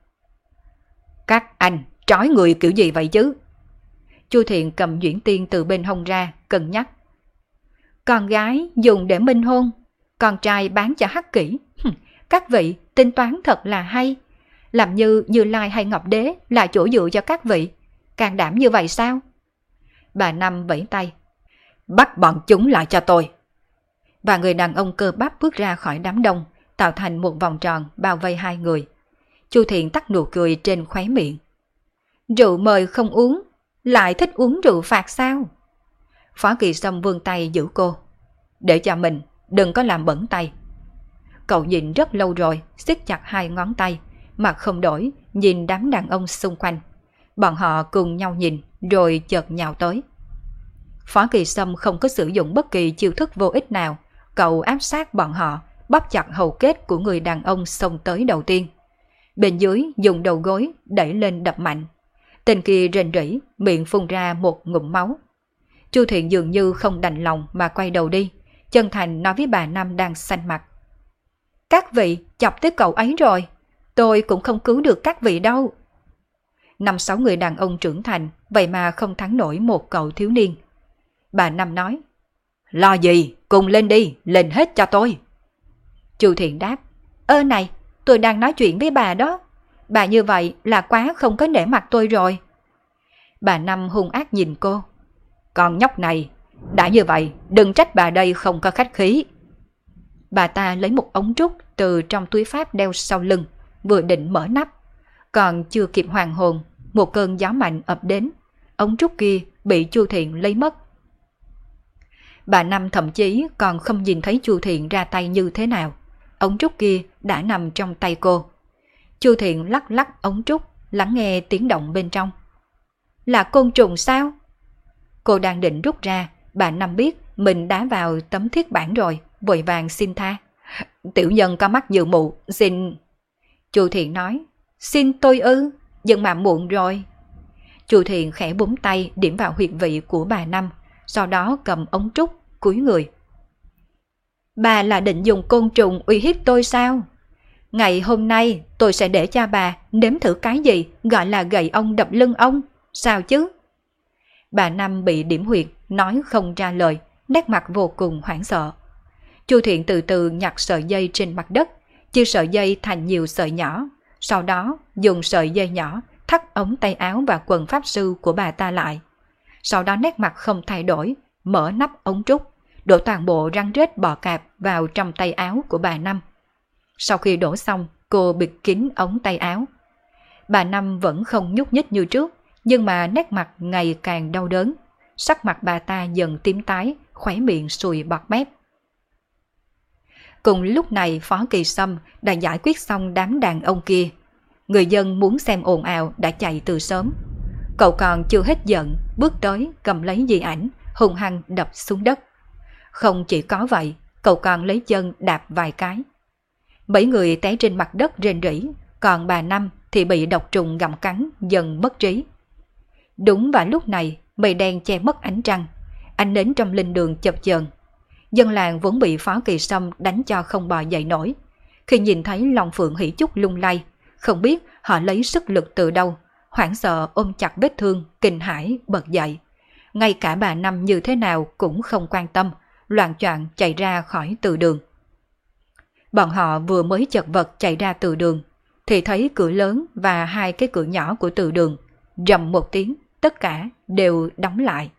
Các anh, trói người kiểu gì vậy chứ? Chu Thiện cầm nhuyễn tiên từ bên hông ra, cân nhắc. Con gái dùng để minh hôn, con trai bán cho hắc kỹ. Các vị tính toán thật là hay. Làm như Như Lai hay Ngọc Đế là chỗ dựa cho các vị. Can đảm như vậy sao? Bà Năm vẫy tay. Bắt bọn chúng lại cho tôi. Và người đàn ông cơ bắp bước ra khỏi đám đông, tạo thành một vòng tròn bao vây hai người. Chu Thiện tắt nụ cười trên khóe miệng. Rượu mời không uống, lại thích uống rượu phạt sao? Phó Kỳ Sâm vươn tay giữ cô. Để cho mình, đừng có làm bẩn tay. Cậu nhìn rất lâu rồi, siết chặt hai ngón tay, mặt không đổi, nhìn đám đàn ông xung quanh. Bọn họ cùng nhau nhìn, rồi chợt nhào tới. Phó Kỳ Sâm không có sử dụng bất kỳ chiêu thức vô ích nào. Cậu áp sát bọn họ, bóp chặt hầu kết của người đàn ông xông tới đầu tiên. Bên dưới dùng đầu gối đẩy lên đập mạnh. Tên kia rên rỉ, miệng phun ra một ngụm máu. Chu Thiện dường như không đành lòng mà quay đầu đi, chân thành nói với bà Năm đang xanh mặt. Các vị chọc tới cậu ấy rồi, tôi cũng không cứu được các vị đâu. 5-6 người đàn ông trưởng thành, vậy mà không thắng nổi một cậu thiếu niên. Bà Năm nói, lo gì, cùng lên đi, lên hết cho tôi. Chu Thiện đáp, ơ này, tôi đang nói chuyện với bà đó. Bà như vậy là quá không có nể mặt tôi rồi. Bà Năm hung ác nhìn cô. Con nhóc này, đã như vậy, đừng trách bà đây không có khách khí. Bà ta lấy một ống trúc từ trong túi pháp đeo sau lưng, vừa định mở nắp. Còn chưa kịp hoàn hồn, một cơn gió mạnh ập đến. Ống trúc kia bị Chu Thiện lấy mất. Bà Năm thậm chí còn không nhìn thấy Chu Thiện ra tay như thế nào. Ống trúc kia đã nằm trong tay cô. Chu Thiện lắc lắc ống trúc, lắng nghe tiếng động bên trong. Là côn trùng sao? Cô đang định rút ra, bà Năm biết mình đá vào tấm thiết bản rồi, vội vàng xin tha. Tiểu nhân có mắt như mù, xin... Chu Thiện nói, xin tôi ư, nhưng mà muộn rồi. Chu Thiện khẽ búng tay điểm vào huyệt vị của bà Năm, sau đó cầm ống trúc, cúi người. Bà là định dùng côn trùng uy hiếp tôi sao? Ngày hôm nay tôi sẽ để cho bà nếm thử cái gì gọi là gậy ông đập lưng ông, sao chứ? Bà Năm bị điểm huyệt, nói không ra lời, nét mặt vô cùng hoảng sợ. Chu Thiện từ từ nhặt sợi dây trên mặt đất, chia sợi dây thành nhiều sợi nhỏ, sau đó dùng sợi dây nhỏ thắt ống tay áo và quần pháp sư của bà ta lại. Sau đó nét mặt không thay đổi, mở nắp ống trúc, đổ toàn bộ răng rết bò cạp vào trong tay áo của bà Năm. Sau khi đổ xong, cô bịt kín ống tay áo. Bà Năm vẫn không nhúc nhích như trước, nhưng mà nét mặt ngày càng đau đớn. Sắc mặt bà ta dần tím tái, khóe miệng sùi bọt mép. Cùng lúc này Phó Kỳ Sâm đã giải quyết xong đám đàn ông kia. Người dân muốn xem ồn ào đã chạy từ sớm. Cậu còn chưa hết giận, bước tới cầm lấy di ảnh, hung hăng đập xuống đất. Không chỉ có vậy, cậu còn lấy chân đạp vài cái. Mấy người té trên mặt đất rên rỉ, còn bà Năm thì bị độc trùng gặm cắn dần mất trí. Đúng vào lúc này, mây đen che mất ánh trăng, ánh nến trong linh đường chập chờn. Dân làng vốn bị Phó Kỳ Sâm đánh cho không bò dậy nổi. Khi nhìn thấy Long Phượng Hỷ Chúc lung lay, không biết họ lấy sức lực từ đâu, hoảng sợ ôm chặt vết thương, kinh hãi bật dậy. Ngay cả bà Năm như thế nào cũng không quan tâm, loạng choạng chạy ra khỏi từ đường. Bọn họ vừa mới chật vật chạy ra từ đường, thì thấy cửa lớn và hai cái cửa nhỏ của từ đường, rầm một tiếng, tất cả đều đóng lại.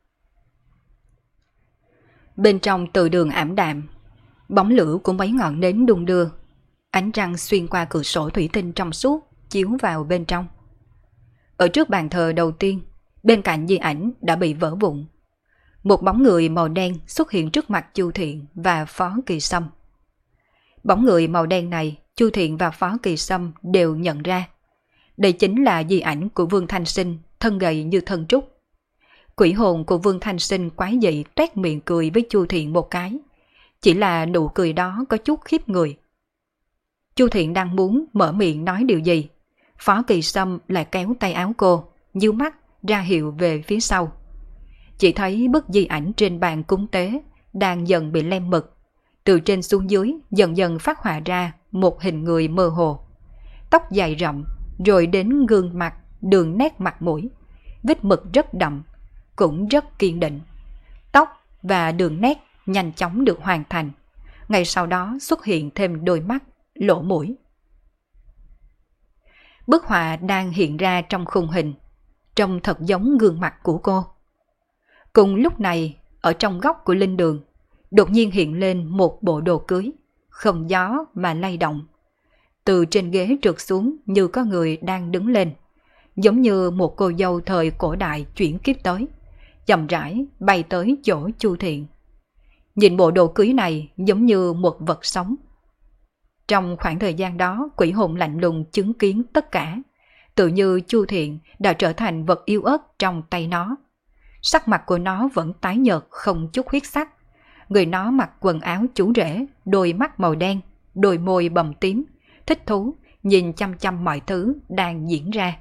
Bên trong từ đường ảm đạm, bóng lửa của mấy ngọn nến đung đưa, ánh trăng xuyên qua cửa sổ thủy tinh trong suốt chiếu vào bên trong. Ở trước bàn thờ đầu tiên, bên cạnh di ảnh đã bị vỡ vụn. Một bóng người màu đen xuất hiện trước mặt Chu Thiện và Phó Kỳ Sâm. Bóng người màu đen này, Chu Thiện và Phó Kỳ Sâm đều nhận ra. Đây chính là di ảnh của Vương Thanh Sinh, thân gầy như thân trúc. Quỷ hồn của Vương Thanh Sinh quái dị toét miệng cười với Chu Thiện một cái. Chỉ là nụ cười đó có chút khiếp người. Chu Thiện đang muốn mở miệng nói điều gì, Phó Kỳ Sâm lại kéo tay áo cô, nhíu mắt ra hiệu về phía sau. Chỉ thấy bức di ảnh trên bàn cúng tế đang dần bị lem mực. Từ trên xuống dưới dần dần phát họa ra một hình người mơ hồ. Tóc dài rậm, rồi đến gương mặt, đường nét mặt mũi. Vết mực rất đậm, cũng rất kiên định. Tóc và đường nét nhanh chóng được hoàn thành. Ngay sau đó xuất hiện thêm đôi mắt, lỗ mũi. Bức họa đang hiện ra trong khung hình, trông thật giống gương mặt của cô. Cùng lúc này, ở trong góc của linh đường, đột nhiên hiện lên một bộ đồ cưới, không gió mà lay động. Từ trên ghế trượt xuống như có người đang đứng lên, giống như một cô dâu thời cổ đại chuyển kiếp tới, chậm rãi bay tới chỗ Chu Thiện. Nhìn bộ đồ cưới này giống như một vật sống. Trong khoảng thời gian đó, quỷ hồn lạnh lùng chứng kiến tất cả, tự như Chu Thiện đã trở thành vật yêu ớt trong tay nó. Sắc mặt của nó vẫn tái nhợt không chút huyết sắc. Người nó mặc quần áo chú rể, đôi mắt màu đen, đôi môi bầm tím, thích thú, nhìn chăm chăm mọi thứ đang diễn ra.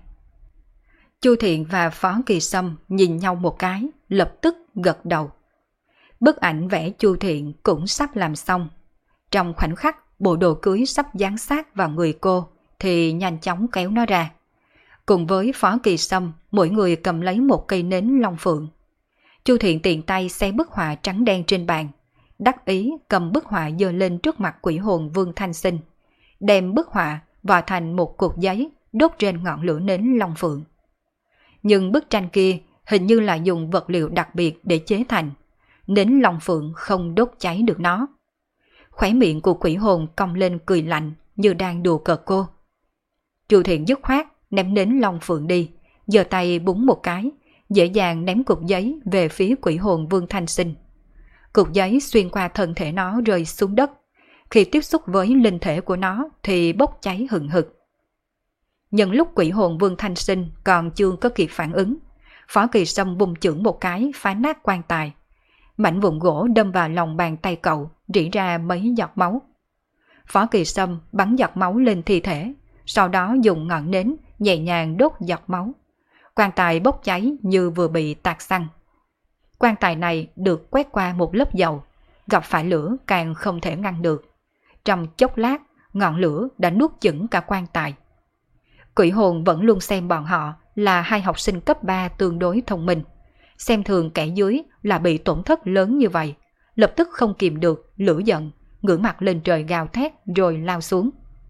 Chu Thiện và Phó Kỳ Sâm nhìn nhau một cái, lập tức gật đầu. Bức ảnh vẽ Chu Thiện cũng sắp làm xong. Trong khoảnh khắc bộ đồ cưới sắp dán sát vào người cô thì nhanh chóng kéo nó ra. Cùng với Phó Kỳ Sâm, mỗi người cầm lấy một cây nến long phượng. Chu Thiện tiện tay xé bức họa trắng đen trên bàn, đắc ý cầm bức họa giơ lên trước mặt quỷ hồn Vương Thanh Sinh, đem bức họa vào thành một cục giấy đốt trên ngọn lửa nến long phượng. Nhưng bức tranh kia hình như là dùng vật liệu đặc biệt để chế thành, nến long phượng không đốt cháy được nó. Khóe miệng của quỷ hồn cong lên cười lạnh như đang đùa cợt cô. Chu Thiện dứt khoát ném nến long phượng đi, giơ tay búng một cái, dễ dàng ném cục giấy về phía quỷ hồn Vương Thanh Sinh. Cục giấy xuyên qua thân thể nó rơi xuống đất. Khi tiếp xúc với linh thể của nó thì bốc cháy hừng hực. Nhân lúc quỷ hồn Vương Thanh Sinh còn chưa có kịp phản ứng, Phó Kỳ Sâm bùng chưởng một cái phá nát quan tài. Mảnh vụn gỗ đâm vào lòng bàn tay cậu, rỉ ra mấy giọt máu. Phó Kỳ Sâm bắn giọt máu lên thi thể, sau đó dùng ngọn nến nhẹ nhàng đốt giọt máu. Quan tài bốc cháy như vừa bị tạt xăng. Quan tài này được quét qua một lớp dầu, gặp phải lửa càng không thể ngăn được. Trong chốc lát, ngọn lửa đã nuốt chửng cả quan tài. Quỷ hồn vẫn luôn xem bọn họ là hai học sinh cấp 3 tương đối thông minh. Xem thường kẻ dưới là bị tổn thất lớn như vậy, lập tức không kìm được lửa giận, ngửa mặt lên trời gào thét rồi lao xuống.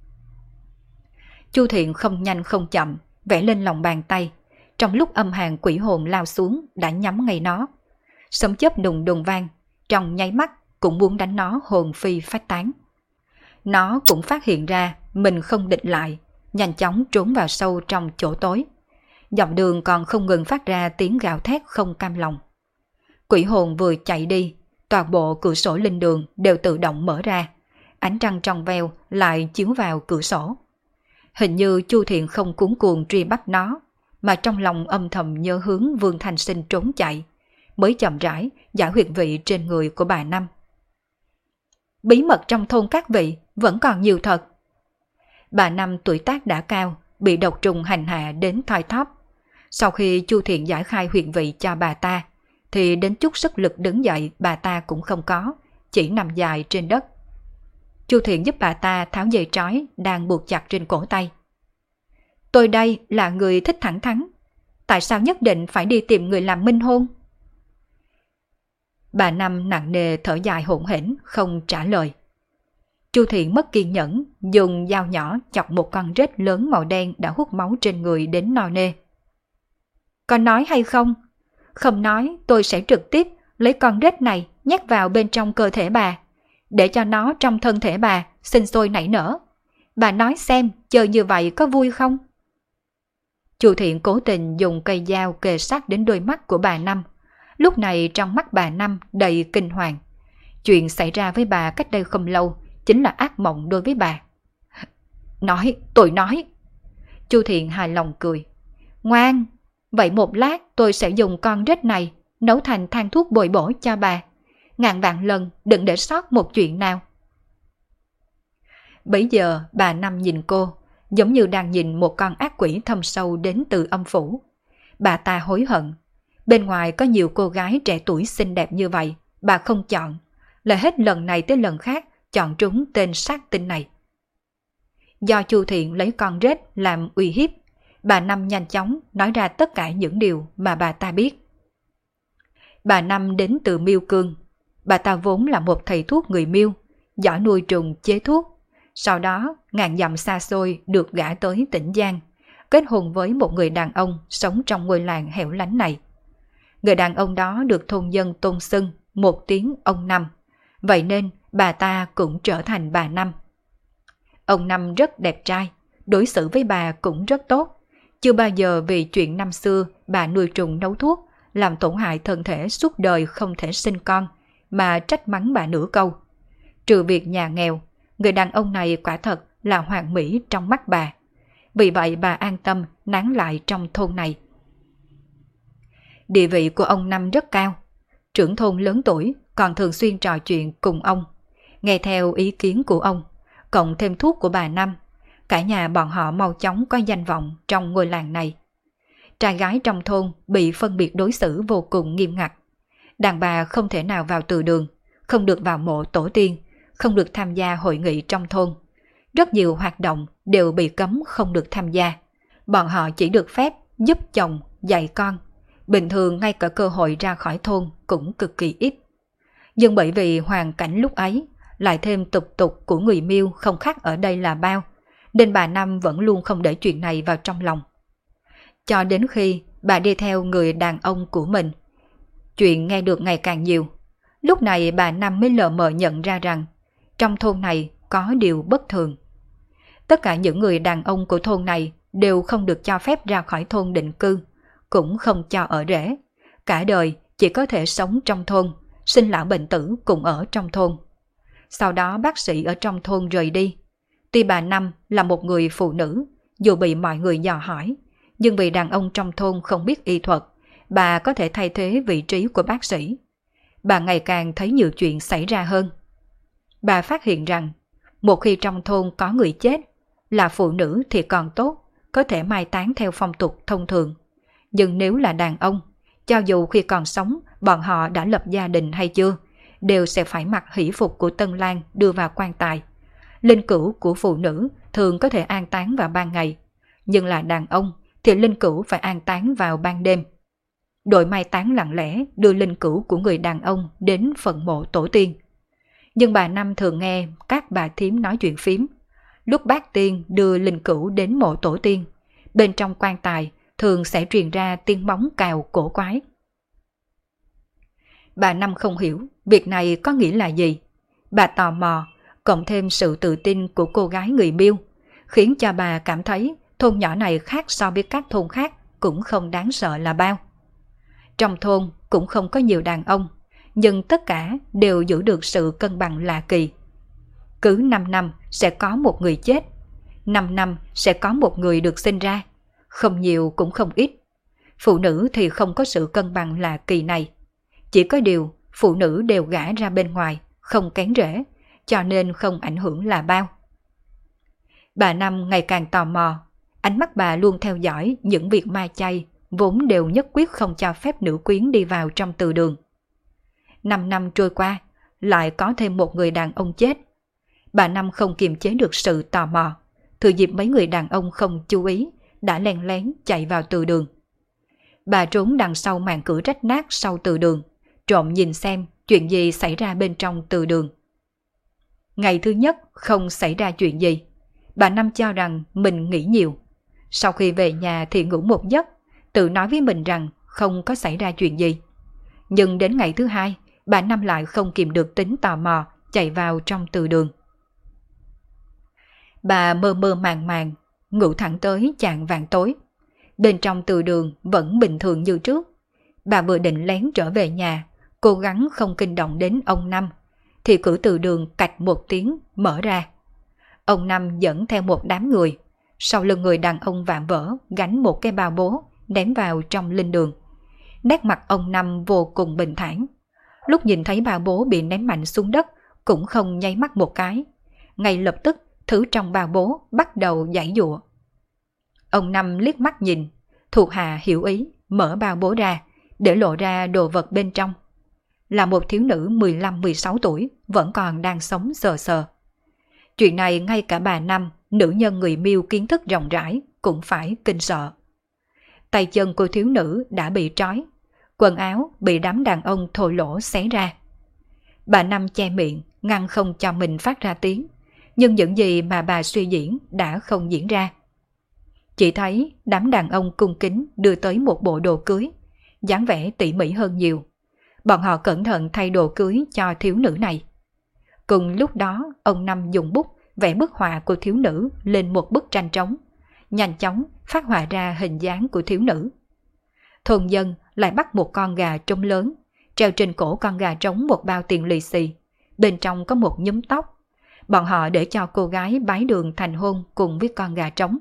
Chu Thiện không nhanh không chậm, vẽ lên lòng bàn tay. Trong lúc âm hàn quỷ hồn lao xuống đã nhắm ngay nó. Sấm chớp đùng đùng vang, trong nháy mắt cũng muốn đánh nó hồn phi phách tán. Nó cũng phát hiện ra mình không địch lại, nhanh chóng trốn vào sâu trong chỗ tối. Dọc đường còn không ngừng phát ra tiếng gào thét không cam lòng. Quỷ hồn vừa chạy đi, toàn bộ cửa sổ linh đường đều tự động mở ra. Ánh trăng trong veo lại chiếu vào cửa sổ. Hình như Chu Thiện không cuống cuồng truy bắt nó, mà trong lòng âm thầm nhớ hướng Vương Thanh Sinh trốn chạy, mới chậm rãi giải huyệt vị trên người của bà Năm. Bí mật trong thôn các vị vẫn còn nhiều thật. Bà Năm tuổi tác đã cao, bị độc trùng hành hạ đến thoi thóp. Sau khi Chu Thiện giải khai huyệt vị cho bà ta, thì đến chút sức lực đứng dậy bà ta cũng không có, chỉ nằm dài trên đất. Chu Thiện giúp bà ta tháo dây trói đang buộc chặt trên cổ tay. Tôi đây là người thích thẳng thắn, tại sao nhất định phải đi tìm người làm minh hôn? Bà Năm nặng nề thở dài hỗn hển không trả lời. Chu Thiện mất kiên nhẫn, dùng dao nhỏ chọc một con rết lớn màu đen đã hút máu trên người đến no nê. Con nói hay không? Không nói tôi sẽ trực tiếp lấy con rết này nhét vào bên trong cơ thể bà, để cho nó trong thân thể bà sinh sôi nảy nở. Bà nói xem chơi như vậy có vui không? Chu Thiện cố tình dùng cây dao kề sát đến đôi mắt của bà Năm. Lúc này trong mắt bà Năm đầy kinh hoàng. Chuyện xảy ra với bà cách đây không lâu chính là ác mộng đối với bà. Nói, tôi nói. Chu Thiện hài lòng cười. Ngoan, vậy một lát tôi sẽ dùng con rết này nấu thành thang thuốc bồi bổ cho bà. Ngàn vạn lần đừng để sót một chuyện nào. Bấy giờ bà Năm nhìn cô, giống như đang nhìn một con ác quỷ thâm sâu đến từ âm phủ. Bà ta hối hận. Bên ngoài có nhiều cô gái trẻ tuổi xinh đẹp như vậy, bà không chọn, lại hết lần này tới lần khác chọn trúng tên sát tinh này. Do Chu Thiện lấy con rết làm uy hiếp, bà Năm nhanh chóng nói ra tất cả những điều mà bà ta biết. Bà Năm đến từ Miêu Cương. Bà ta vốn là một thầy thuốc người Miêu, giỏi nuôi trùng chế thuốc. Sau đó ngàn dặm xa xôi được gả tới Tĩnh Giang, kết hôn với một người đàn ông sống trong ngôi làng hẻo lánh này. Người đàn ông đó được thôn dân tôn xưng một tiếng ông Năm, vậy nên bà ta cũng trở thành bà Năm. Ông Năm rất đẹp trai, đối xử với bà cũng rất tốt, chưa bao giờ vì chuyện năm xưa bà nuôi trùng nấu thuốc làm tổn hại thân thể suốt đời không thể sinh con mà trách mắng bà nửa câu. Trừ việc nhà nghèo, người đàn ông này quả thật là hoàn mỹ trong mắt bà. Vì vậy bà an tâm nán lại trong thôn này. Địa vị của ông Năm rất cao. Trưởng thôn lớn tuổi còn thường xuyên trò chuyện cùng ông, nghe theo ý kiến của ông, cộng thêm thuốc của bà Năm. Cả nhà bọn họ mau chóng có danh vọng trong ngôi làng này. Trai gái trong thôn bị phân biệt đối xử vô cùng nghiêm ngặt. Đàn bà không thể nào vào từ đường, không được vào mộ tổ tiên, không được tham gia hội nghị trong thôn. Rất nhiều hoạt động đều bị cấm không được tham gia. Bọn họ chỉ được phép giúp chồng, dạy con. Bình thường ngay cả cơ hội ra khỏi thôn cũng cực kỳ ít. Nhưng bởi vì hoàn cảnh lúc ấy, lại thêm tục tục của người Miêu không khác ở đây là bao, nên bà Năm vẫn luôn không để chuyện này vào trong lòng. Cho đến khi bà đi theo người đàn ông của mình, chuyện nghe được ngày càng nhiều. Lúc này bà Năm mới lờ mờ nhận ra rằng trong thôn này có điều bất thường. Tất cả những người đàn ông của thôn này đều không được cho phép ra khỏi thôn định cư, cũng không cho ở rễ. Cả đời chỉ có thể sống trong thôn, sinh lão bệnh tử cùng ở trong thôn. Sau đó bác sĩ ở trong thôn rời đi. Tuy bà Năm là một người phụ nữ, dù bị mọi người dò hỏi, nhưng vì đàn ông trong thôn không biết y thuật, bà có thể thay thế vị trí của bác sĩ. Bà ngày càng thấy nhiều chuyện xảy ra hơn. Bà phát hiện rằng, một khi trong thôn có người chết, là phụ nữ thì còn tốt, có thể mai táng theo phong tục thông thường. Nhưng nếu là đàn ông, cho dù khi còn sống bọn họ đã lập gia đình hay chưa, đều sẽ phải mặc hỷ phục của tân lang đưa vào quan tài. Linh cữu của phụ nữ thường có thể an táng vào ban ngày, nhưng là đàn ông thì linh cữu phải an táng vào ban đêm. Đội mai táng lặng lẽ đưa linh cữu của người đàn ông đến phần mộ tổ tiên. Nhưng bà Năm thường nghe các bà thím nói chuyện phím. Lúc bác tiên đưa linh cữu đến mộ tổ tiên, bên trong quan tài thường sẽ truyền ra tiếng móng cào cổ quái. Bà Năm không hiểu việc này có nghĩa là gì. Bà tò mò, cộng thêm sự tự tin của cô gái người Miêu, khiến cho bà cảm thấy thôn nhỏ này khác so với các thôn khác cũng không đáng sợ là bao. Trong thôn cũng không có nhiều đàn ông, nhưng tất cả đều giữ được sự cân bằng lạ kỳ. Cứ 5 năm sẽ có một người chết, 5 năm sẽ có một người được sinh ra, không nhiều cũng không ít. Phụ nữ thì không có sự cân bằng lạ kỳ này. Chỉ có điều phụ nữ đều gả ra bên ngoài, không kén rễ, cho nên không ảnh hưởng là bao. Bà Năm ngày càng tò mò, ánh mắt bà luôn theo dõi những việc ma chay, vốn đều nhất quyết không cho phép nữ quyến đi vào trong từ đường. 5 năm trôi qua, lại có thêm một người đàn ông chết. Bà Năm không kiềm chế được sự tò mò, thừa dịp mấy người đàn ông không chú ý, đã len lén chạy vào từ đường. Bà trốn đằng sau màn cửa rách nát sau từ đường, trộm nhìn xem chuyện gì xảy ra bên trong từ đường. Ngày thứ nhất không xảy ra chuyện gì, bà Năm cho rằng mình nghĩ nhiều. Sau khi về nhà thì ngủ một giấc, tự nói với mình rằng không có xảy ra chuyện gì. Nhưng đến ngày thứ hai, bà Năm lại không kìm được tính tò mò, chạy vào trong từ đường. Bà mơ mơ màng màng, ngủ thẳng tới chạng vạng tối. Bên trong từ đường vẫn bình thường như trước. Bà vừa định lén trở về nhà, cố gắng không kinh động đến ông Năm, thì cửa từ đường cạch một tiếng mở ra. Ông Năm dẫn theo một đám người, sau lưng người đàn ông vạm vỡ gánh một cái bao bố ném vào trong linh đường. Nét mặt ông Năm vô cùng bình thản. Lúc nhìn thấy bao bố bị ném mạnh xuống đất cũng không nháy mắt một cái. Ngay lập tức thứ trong bao bố bắt đầu giãy giụa. Ông Năm liếc mắt nhìn, thuộc hạ hiểu ý, mở bao bố ra để lộ ra đồ vật bên trong. Là một thiếu nữ 15-16 tuổi vẫn còn đang sống sờ sờ. Chuyện này ngay cả bà Năm, nữ nhân người Miêu kiến thức rộng rãi, cũng phải kinh sợ. Tay chân của thiếu nữ đã bị trói, quần áo bị đám đàn ông thô lỗ xé ra. Bà Năm che miệng, ngăn không cho mình phát ra tiếng, nhưng những gì mà bà suy diễn đã không diễn ra. Chỉ thấy đám đàn ông cung kính đưa tới một bộ đồ cưới, dáng vẻ tỉ mỉ hơn nhiều. Bọn họ cẩn thận thay đồ cưới cho thiếu nữ này. Cùng lúc đó, ông Năm dùng bút vẽ bức họa của thiếu nữ lên một bức tranh trống, nhanh chóng phát họa ra hình dáng của thiếu nữ. Thôn dân lại bắt một con gà trống lớn, treo trên cổ con gà trống một bao tiền lì xì, bên trong có một nhúm tóc. Bọn họ để cho cô gái bái đường thành hôn cùng với con gà trống.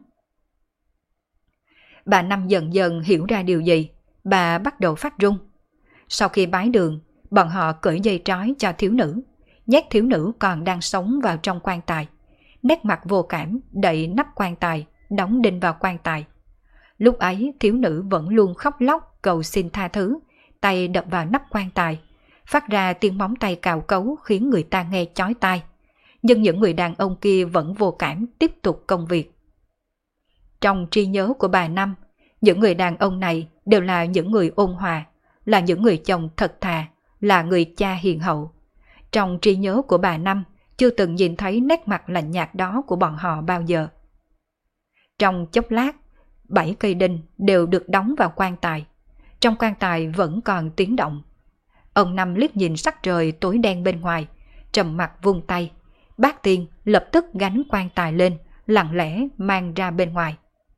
Bà Năm dần dần hiểu ra điều gì, bà bắt đầu phát run. Sau khi bái đường, bọn họ cởi dây trói cho thiếu nữ, nhét thiếu nữ còn đang sống vào trong quan tài. Nét mặt vô cảm đậy nắp quan tài, đóng đinh vào quan tài. Lúc ấy thiếu nữ vẫn luôn khóc lóc cầu xin tha thứ, tay đập vào nắp quan tài, phát ra tiếng móng tay cào cấu khiến người ta nghe chói tai. Nhưng những người đàn ông kia vẫn vô cảm tiếp tục công việc. Trong trí nhớ của bà Năm, những người đàn ông này đều là những người ôn hòa, là những người chồng thật thà, là người cha hiền hậu. Trong trí nhớ của bà Năm, chưa từng nhìn thấy nét mặt lạnh nhạt đó của bọn họ bao giờ. Trong chốc lát, 7 cây đinh đều được đóng vào quan tài. Trong quan tài vẫn còn tiếng động. Ông Năm liếc nhìn sắc trời tối đen bên ngoài, trầm mặc vung tay. Bác Tiên lập tức gánh quan tài lên, lặng lẽ mang ra bên ngoài.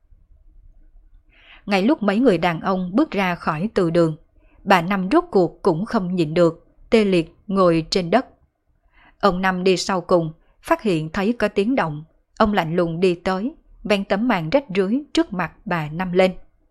Ngay lúc mấy người đàn ông bước ra khỏi từ đường, bà Năm rốt cuộc cũng không nhịn được, tê liệt ngồi trên đất. Ông Năm đi sau cùng, phát hiện thấy có tiếng động. Ông lạnh lùng đi tới, vén tấm màn rách rưới trước mặt bà Năm lên.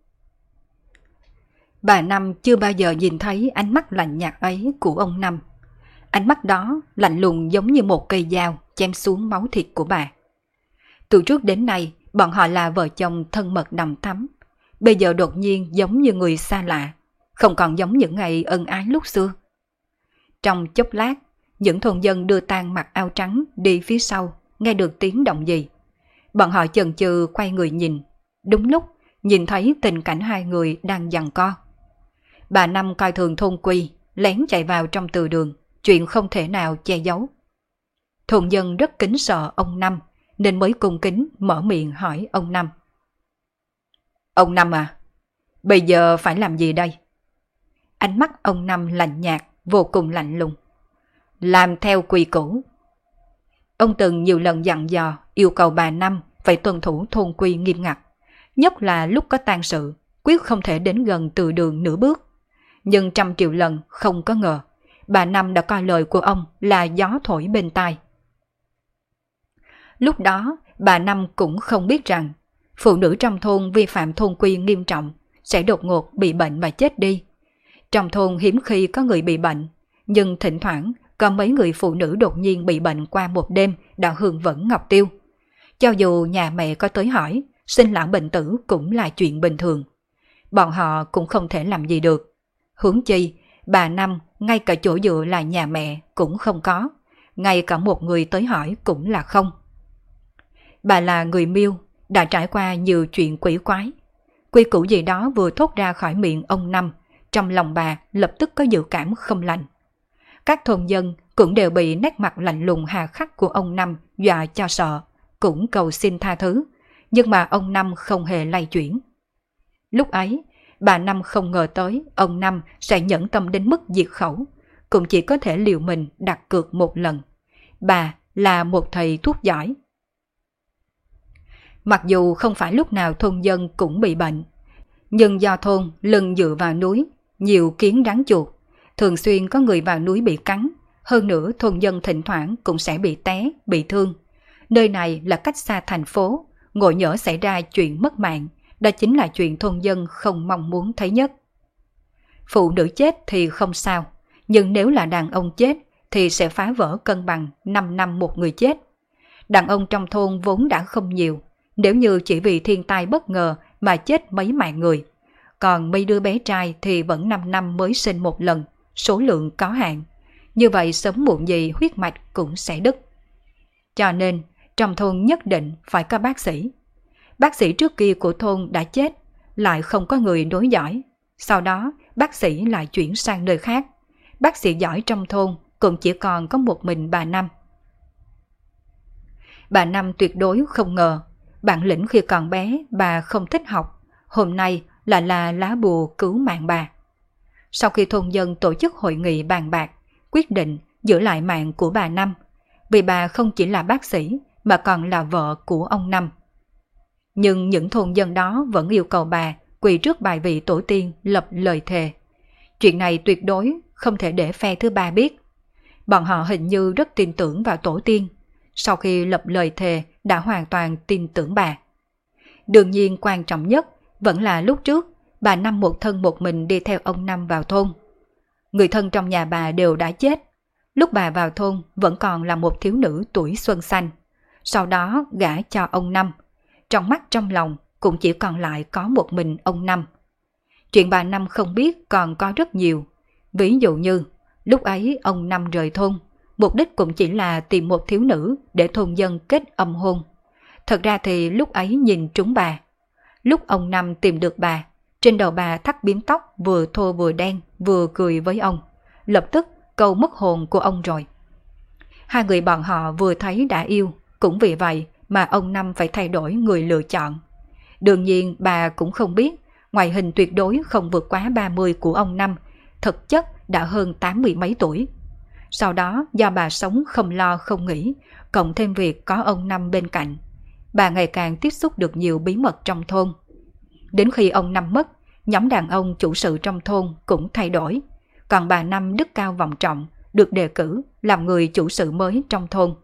Bà Năm chưa bao giờ nhìn thấy ánh mắt lạnh nhạt ấy của ông Năm. Ánh mắt đó lạnh lùng giống như một cây dao chém xuống máu thịt của bà. Từ trước đến nay, bọn họ là vợ chồng thân mật đầm thắm. bây giờ đột nhiên giống như người xa lạ, không còn giống những ngày ân ái lúc xưa. Trong chốc lát, những thôn dân đưa tang mặc áo trắng đi phía sau, nghe được tiếng động gì. Bọn họ chần chừ quay người nhìn, đúng lúc nhìn thấy tình cảnh hai người đang giằng co. Bà Năm coi thường thôn Quy, lén chạy vào trong từ đường, chuyện không thể nào che giấu. Thôn dân rất kính sợ ông Năm, nên mới cung kính mở miệng hỏi ông Năm. Ông Năm à, bây giờ phải làm gì đây? Ánh mắt ông Năm lạnh nhạt, vô cùng lạnh lùng. Làm theo quy củ. Ông từng nhiều lần dặn dò yêu cầu bà Năm phải tuân thủ thôn quy nghiêm ngặt, nhất là lúc có tang sự, quyết không thể đến gần từ đường nửa bước. Nhưng trăm triệu lần không có ngờ, bà Năm đã coi lời của ông là gió thổi bên tai. Lúc đó, bà Năm cũng không biết rằng, phụ nữ trong thôn vi phạm thôn quy nghiêm trọng, sẽ đột ngột bị bệnh và chết đi. Trong thôn hiếm khi có người bị bệnh, nhưng thỉnh thoảng có mấy người phụ nữ đột nhiên bị bệnh qua một đêm đã hương vẫn ngọc tiêu. Cho dù nhà mẹ có tới hỏi, sinh lão bệnh tử cũng là chuyện bình thường. Bọn họ cũng không thể làm gì được. Huống chi, bà Năm ngay cả chỗ dựa là nhà mẹ cũng không có, ngay cả một người tới hỏi cũng là không. Bà là người Miêu, đã trải qua nhiều chuyện quỷ quái. Quy củ gì đó vừa thốt ra khỏi miệng ông Năm, trong lòng bà lập tức có dự cảm không lành. Các thôn dân cũng đều bị nét mặt lạnh lùng hà khắc của ông Năm dọa cho sợ, cũng cầu xin tha thứ, nhưng mà ông Năm không hề lay chuyển. Lúc ấy, bà Năm không ngờ tới ông Năm sẽ nhẫn tâm đến mức diệt khẩu, cũng chỉ có thể liều mình đặt cược một lần. Bà là một thầy thuốc giỏi. Mặc dù không phải lúc nào thôn dân cũng bị bệnh, nhưng do thôn lưng dựa vào núi, nhiều kiến rắn chuột, thường xuyên có người vào núi bị cắn, hơn nữa thôn dân thỉnh thoảng cũng sẽ bị té, bị thương. Nơi này là cách xa thành phố, ngộ nhỡ xảy ra chuyện mất mạng, đó chính là chuyện thôn dân không mong muốn thấy nhất. Phụ nữ chết thì không sao, nhưng nếu là đàn ông chết thì sẽ phá vỡ cân bằng 5 năm một người chết. Đàn ông trong thôn vốn đã không nhiều, nếu như chỉ vì thiên tai bất ngờ mà chết mấy mạng người. Còn mấy đứa bé trai thì vẫn 5 năm mới sinh một lần, số lượng có hạn. Như vậy sớm muộn gì huyết mạch cũng sẽ đứt. Cho nên, trong thôn nhất định phải có bác sĩ. Bác sĩ trước kia của thôn đã chết, lại không có người đối giỏi. Sau đó, bác sĩ lại chuyển sang nơi khác. Bác sĩ giỏi trong thôn cũng chỉ còn có một mình bà Năm. Bà Năm tuyệt đối không ngờ, bản lĩnh khi còn bé bà không thích học, hôm nay là lá bùa cứu mạng bà. Sau khi thôn dân tổ chức hội nghị bàn bạc, quyết định giữ lại mạng của bà Năm, vì bà không chỉ là bác sĩ mà còn là vợ của ông Năm. Nhưng những thôn dân đó vẫn yêu cầu bà quỳ trước bài vị tổ tiên lập lời thề. Chuyện này tuyệt đối không thể để phe thứ ba biết. Bọn họ hình như rất tin tưởng vào tổ tiên, sau khi lập lời thề đã hoàn toàn tin tưởng bà. Đương nhiên quan trọng nhất vẫn là lúc trước bà Năm một thân một mình đi theo ông Năm vào thôn. Người thân trong nhà bà đều đã chết. Lúc bà vào thôn vẫn còn là một thiếu nữ tuổi xuân xanh. Sau đó gả cho ông Năm. Trong mắt trong lòng cũng chỉ còn lại có một mình ông Năm. Chuyện bà Năm không biết còn có rất nhiều. Ví dụ như lúc ấy ông Năm rời thôn, mục đích cũng chỉ là tìm một thiếu nữ để thôn dân kết âm hôn. Thật ra thì lúc ấy nhìn trúng bà. Lúc ông Năm tìm được bà, trên đầu bà thắt bím tóc vừa thô vừa đen, vừa cười với ông. Lập tức câu mất hồn của ông rồi. Hai người bọn họ vừa thấy đã yêu, cũng vì vậy mà ông Năm phải thay đổi người lựa chọn. Đương nhiên bà cũng không biết, ngoại hình tuyệt đối không vượt quá 30 của ông Năm, thực chất đã hơn 80 mấy tuổi. Sau đó do bà sống không lo không nghĩ, cộng thêm việc có ông Năm bên cạnh, bà ngày càng tiếp xúc được nhiều bí mật trong thôn. Đến khi ông Năm mất, nhóm đàn ông chủ sự trong thôn cũng thay đổi, còn bà Năm đức cao vọng trọng, được đề cử làm người chủ sự mới trong thôn.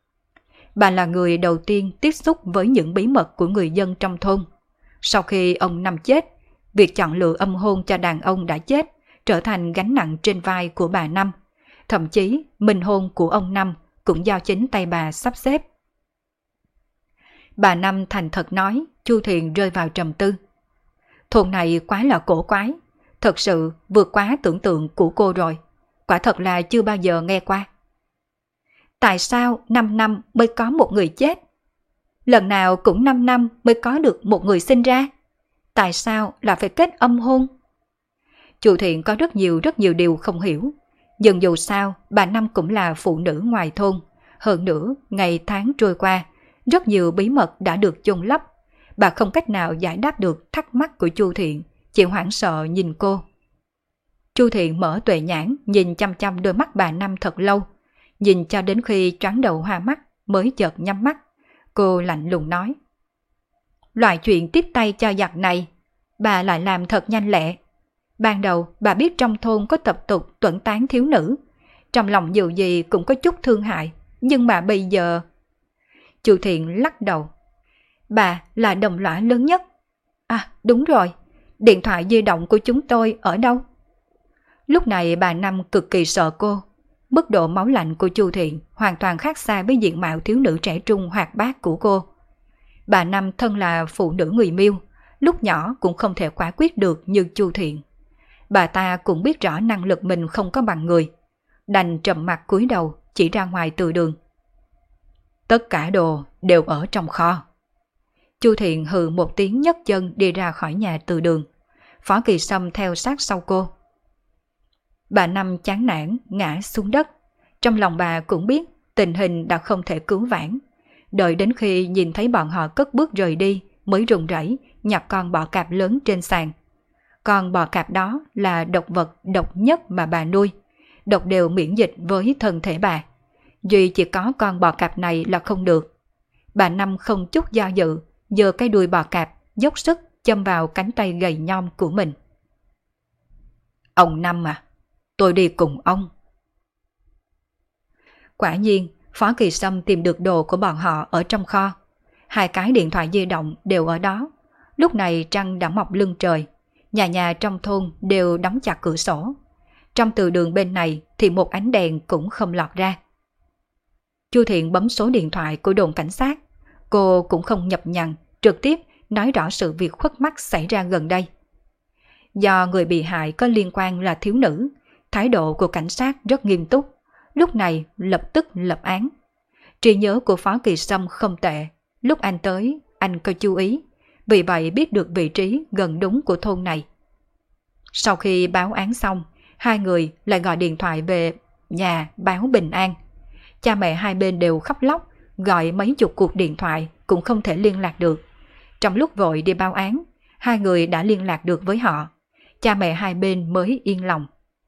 Bà là người đầu tiên tiếp xúc với những bí mật của người dân trong thôn. Sau khi ông Năm chết, việc chọn lựa âm hôn cho đàn ông đã chết trở thành gánh nặng trên vai của bà Năm. Thậm chí minh hôn của ông Năm cũng do chính tay bà sắp xếp. Bà Năm thành thật nói, Chu Thiền rơi vào trầm tư. Thôn này quá là cổ quái, thật sự vượt quá tưởng tượng của cô rồi. Quả thật là chưa bao giờ nghe qua. Tại sao 5 năm mới có một người chết? Lần nào cũng 5 năm mới có được một người sinh ra. Tại sao lại phải kết âm hôn? Chu Thiện có rất nhiều điều không hiểu. Nhưng dù sao, bà Năm cũng là phụ nữ ngoài thôn. Hơn nữa, ngày tháng trôi qua, rất nhiều bí mật đã được chôn lấp. Bà không cách nào giải đáp được thắc mắc của Chu Thiện, chỉ hoảng sợ nhìn cô. Chu Thiện mở tuệ nhãn, nhìn chăm chăm đôi mắt bà Năm thật lâu. Nhìn cho đến khi choáng đầu hoa mắt mới chợt nhắm mắt. Cô lạnh lùng nói: loại chuyện tiếp tay cho giặc này, bà lại làm thật nhanh lẹ. Ban đầu bà biết trong thôn có tập tục tuẫn tán thiếu nữ, trong lòng dù gì cũng có chút thương hại, nhưng mà bây giờ... Chu Thiện lắc đầu: bà là đồng lõa lớn nhất. À đúng rồi, điện thoại di động của chúng tôi ở đâu? Lúc này bà Năm cực kỳ sợ cô. Mức độ máu lạnh của Chu Thiện hoàn toàn khác xa với diện mạo thiếu nữ trẻ trung hoạt bát của cô. Bà Năm thân là phụ nữ người Miêu, lúc nhỏ cũng không thể quả quyết được như Chu Thiện. Bà ta cũng biết rõ năng lực mình không có bằng người, đành trầm mặt cúi đầu chỉ ra ngoài từ đường. Tất cả đồ đều ở trong kho. Chu Thiện hừ một tiếng nhấc chân đi ra khỏi nhà từ đường. Phó Kỳ Sâm theo sát sau cô. Bà Năm chán nản ngã xuống đất. Trong lòng bà cũng biết tình hình đã không thể cứu vãn. Đợi đến khi nhìn thấy bọn họ cất bước rời đi mới run rẩy nhặt con bò cạp lớn trên sàn. Con bò cạp đó là độc vật độc nhất mà bà nuôi. Độc đều miễn dịch với thân thể bà. Duy chỉ có con bò cạp này là không được. Bà Năm không chút do dự, giơ cái đuôi bò cạp dốc sức châm vào cánh tay gầy nhom của mình. Ông Năm à, tôi đi cùng ông. Quả nhiên, Phó Kỳ Sâm tìm được đồ của bọn họ ở trong kho. 2 cái điện thoại di động đều ở đó. Lúc này trăng đã mọc lưng trời. Nhà nhà trong thôn đều đóng chặt cửa sổ. Trong từ đường bên này thì một ánh đèn cũng không lọt ra. Chu Thiện bấm số điện thoại của đồn cảnh sát. Cô cũng không nhập nhằng, trực tiếp nói rõ sự việc khuất mắt xảy ra gần đây. Do người bị hại có liên quan là thiếu nữ, thái độ của cảnh sát rất nghiêm túc. Lúc này lập tức lập án. Trí nhớ của Phó Kỳ Sâm không tệ. Lúc anh tới, anh có chú ý. Vì vậy biết được vị trí gần đúng của thôn này. Sau khi báo án xong, 2 người lại gọi điện thoại về nhà báo bình an. Cha mẹ hai bên đều khóc lóc, gọi mấy chục cuộc điện thoại cũng không thể liên lạc được. Trong lúc vội đi báo án, 2 người đã liên lạc được với họ. Cha mẹ hai bên mới yên lòng.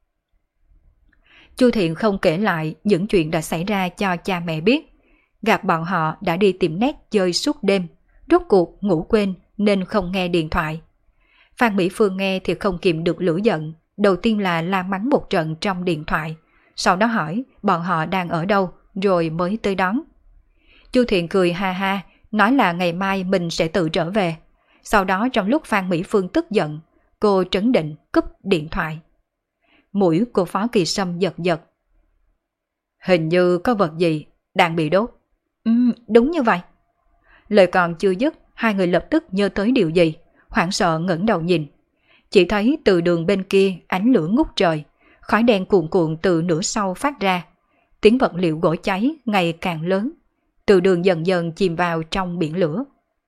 Chu Thiện không kể lại những chuyện đã xảy ra cho cha mẹ biết. Gặp bọn họ đã đi tìm nét chơi suốt đêm, rốt cuộc ngủ quên nên không nghe điện thoại. Phan Mỹ Phương nghe thì không kìm được lửa giận, đầu tiên là la mắng một trận trong điện thoại, sau đó hỏi bọn họ đang ở đâu rồi mới tới đón. Chu Thiện cười ha ha, nói là ngày mai mình sẽ tự trở về. Sau đó trong lúc Phan Mỹ Phương tức giận, cô trấn định cúp điện thoại. Mũi của Phó Kỳ Sâm giật giật. Hình như có vật gì đang bị đốt. Đúng như vậy. Lời còn chưa dứt, 2 người lập tức nhớ tới điều gì, hoảng sợ ngẩng đầu nhìn. Chỉ thấy từ đường bên kia ánh lửa ngút trời, khói đen cuồn cuộn từ nửa sau phát ra. Tiếng vật liệu gỗ cháy ngày càng lớn, từ đường dần dần chìm vào trong biển lửa.